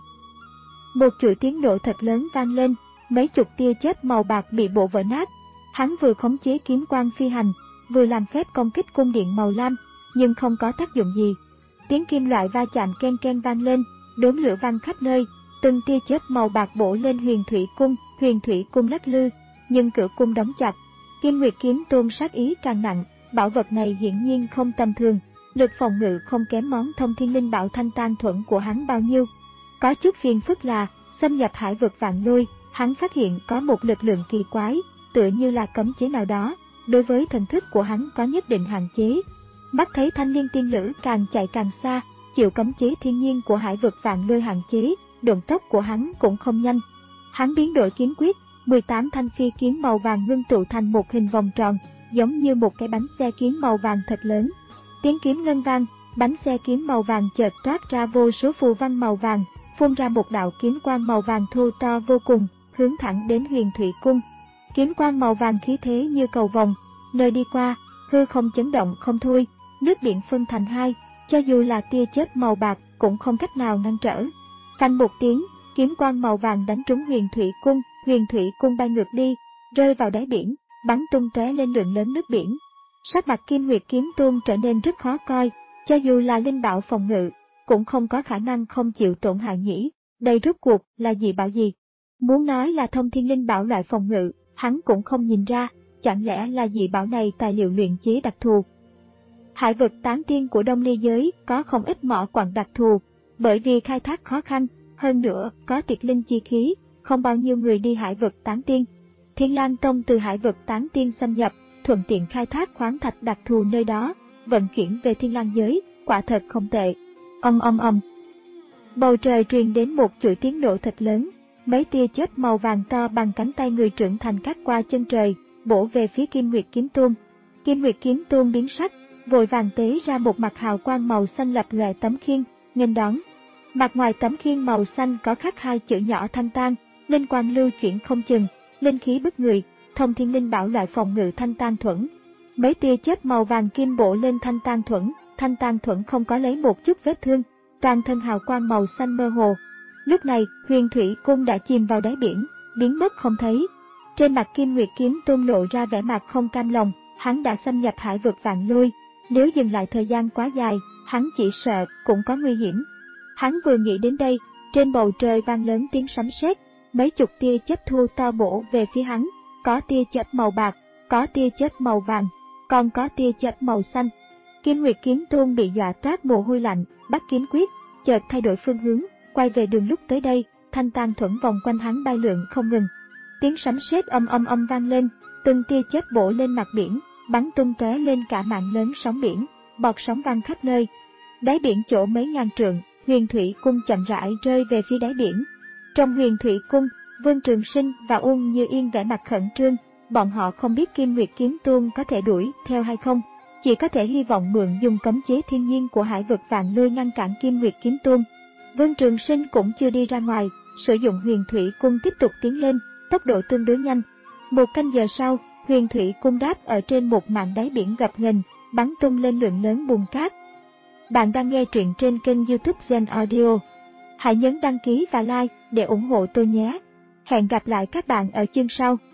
Một chuỗi tiếng nổ thật lớn vang lên, mấy chục tia chớp màu bạc bị bổ vỡ nát. Hắn vừa khống chế kiếm quang phi hành, vừa làm phép công kích cung điện màu lam, nhưng không có tác dụng gì. Tiếng kim loại va chạm ken ken vang lên, đốm lửa vang khắp nơi, từng tia chớp màu bạc bổ lên Huyền Thủy Cung, Huyền Thủy Cung lắc lư, nhưng cửa cung đóng chặt. Kim Nguyệt Kiếm Tôn sát ý càng nặng, bảo vật này hiển nhiên không tầm thường, lực phòng ngự không kém món Thông Thiên Linh Bảo Thanh Tan Thuẫn của hắn bao nhiêu. Có chút phiền phức là, xâm nhập hải vực Vạn Lôi, hắn phát hiện có một lực lượng kỳ quái, tựa như là cấm chế nào đó, đối với thần thức của hắn có nhất định hạn chế. Mắt thấy thanh liên tiên lữ càng chạy càng xa, chịu cấm chế thiên nhiên của hải vực Vạn Lôi hạn chế, động tốc của hắn cũng không nhanh. Hắn biến đổi kiếm quyết, mười tám thanh phi kiếm màu vàng ngưng tụ thành một hình vòng tròn, giống như một cái bánh xe kiếm màu vàng thật lớn. Tiếng kiếm ngân vang, bánh xe kiếm màu vàng chợt toát ra vô số phù văn màu vàng, phun ra một đạo kiếm quang màu vàng thu to vô cùng, hướng thẳng đến Huyền Thủy Cung. Kiếm quang màu vàng khí thế như cầu vồng, nơi đi qua, hư không chấn động không thôi, nước biển phân thành hai, cho dù là tia chớp màu bạc cũng không cách nào ngăn trở. Phanh một tiếng, kiếm quang màu vàng đánh trúng Huyền Thủy Cung, Huyền Thủy Cung bay ngược đi, rơi vào đáy biển, bắn tung tóe lên lượng lớn nước biển. Sắc mặt Kim Nguyệt Kiếm Tôn trở nên rất khó coi, cho dù là linh bảo phòng ngự, cũng không có khả năng không chịu tổn hại nhỉ. Đây rốt cuộc là dị bảo gì? Muốn nói là Thông Thiên Linh Bảo loại phòng ngự, hắn cũng không nhìn ra, chẳng lẽ là dị bảo này tài liệu luyện chế đặc thù. Hải vực Tán Tiên của Đông Ly giới có không ít mỏ quặng đặc thù, bởi vì khai thác khó khăn, hơn nữa có tuyệt linh chi khí, không bao nhiêu người đi hải vực Tán Tiên. Thiên Lang Tông từ hải vực Tán Tiên xâm nhập, thuận tiện khai thác khoáng thạch đặc thù nơi đó, vận chuyển về Thiên Lang giới, quả thật không tệ. Ong ong ong. Bầu trời truyền đến một chuỗi tiếng nổ thật lớn, mấy tia chớp màu vàng to bằng cánh tay người trưởng thành cắt qua chân trời, bổ về phía Kim Nguyệt Kiếm Tôn. Kim Nguyệt Kiếm Tôn biến sắc, vội vàng tế ra một mặt hào quang màu xanh lập lòe tấm khiên, nghênh đón. Mặt ngoài tấm khiên màu xanh có khắc hai chữ nhỏ Thanh Tan, linh quang lưu chuyển không chừng, linh khí bức người, Thông Thiên Linh Bảo loại phòng ngự Thanh Tan Thuẫn. Mấy tia chớp màu vàng kim bổ lên Thanh Tan Thuẫn, Thanh Tan Thuẫn không có lấy một chút vết thương, toàn thân hào quang màu xanh mơ hồ. Lúc này, Huyền Thủy Cung đã chìm vào đáy biển, biến mất không thấy. Trên mặt Kim Nguyệt Kiếm Tôn lộ ra vẻ mặt không cam lòng, hắn đã xâm nhập hải vực Vạn Lôi, nếu dừng lại thời gian quá dài, hắn chỉ sợ cũng có nguy hiểm. Hắn vừa nghĩ đến đây, trên bầu trời vang lớn tiếng sấm sét, mấy chục tia chớp thu to bổ về phía hắn, có tia chớp màu bạc, có tia chớp màu vàng, còn có tia chớp màu xanh. Kim Nguyệt Kiếm Tôn bị dọa toát mồ hôi lạnh, bắt kiếm quyết, chợt thay đổi phương hướng, quay về đường lúc tới đây, thanh tàn thuẫn vòng quanh hắn bay lượn không ngừng. Tiếng sấm sét âm âm âm vang lên, từng tia chớp bổ lên mặt biển, bắn tung tóe lên cả mạng lớn sóng biển, bọt sóng vang khắp nơi. Đáy biển chỗ mấy ngàn trượng, Huyền Thủy Cung chậm rãi rơi về phía đáy biển. Trong Huyền Thủy Cung, Vương Trường Sinh và Uông Như Yên vẻ mặt khẩn trương, bọn họ không biết Kim Nguyệt Kiếm Tôn có thể đuổi theo hay không, chỉ có thể hy vọng mượn dùng cấm chế thiên nhiên của Hải Vực Vạn Lôi ngăn cản Kim Nguyệt Kiếm Tôn. Vương Trường Sinh cũng chưa đi ra ngoài, sử dụng Huyền Thủy Cung tiếp tục tiến lên, tốc độ tương đối nhanh. Một canh giờ sau, Huyền Thủy Cung đáp ở trên một mảng đáy biển gập ghềnh, bắn tung lên lượng lớn bùn cát. Bạn đang nghe truyện trên kênh YouTube Gen Audio. Hãy nhấn đăng ký và like để ủng hộ tôi nhé. Hẹn gặp lại các bạn ở chương sau.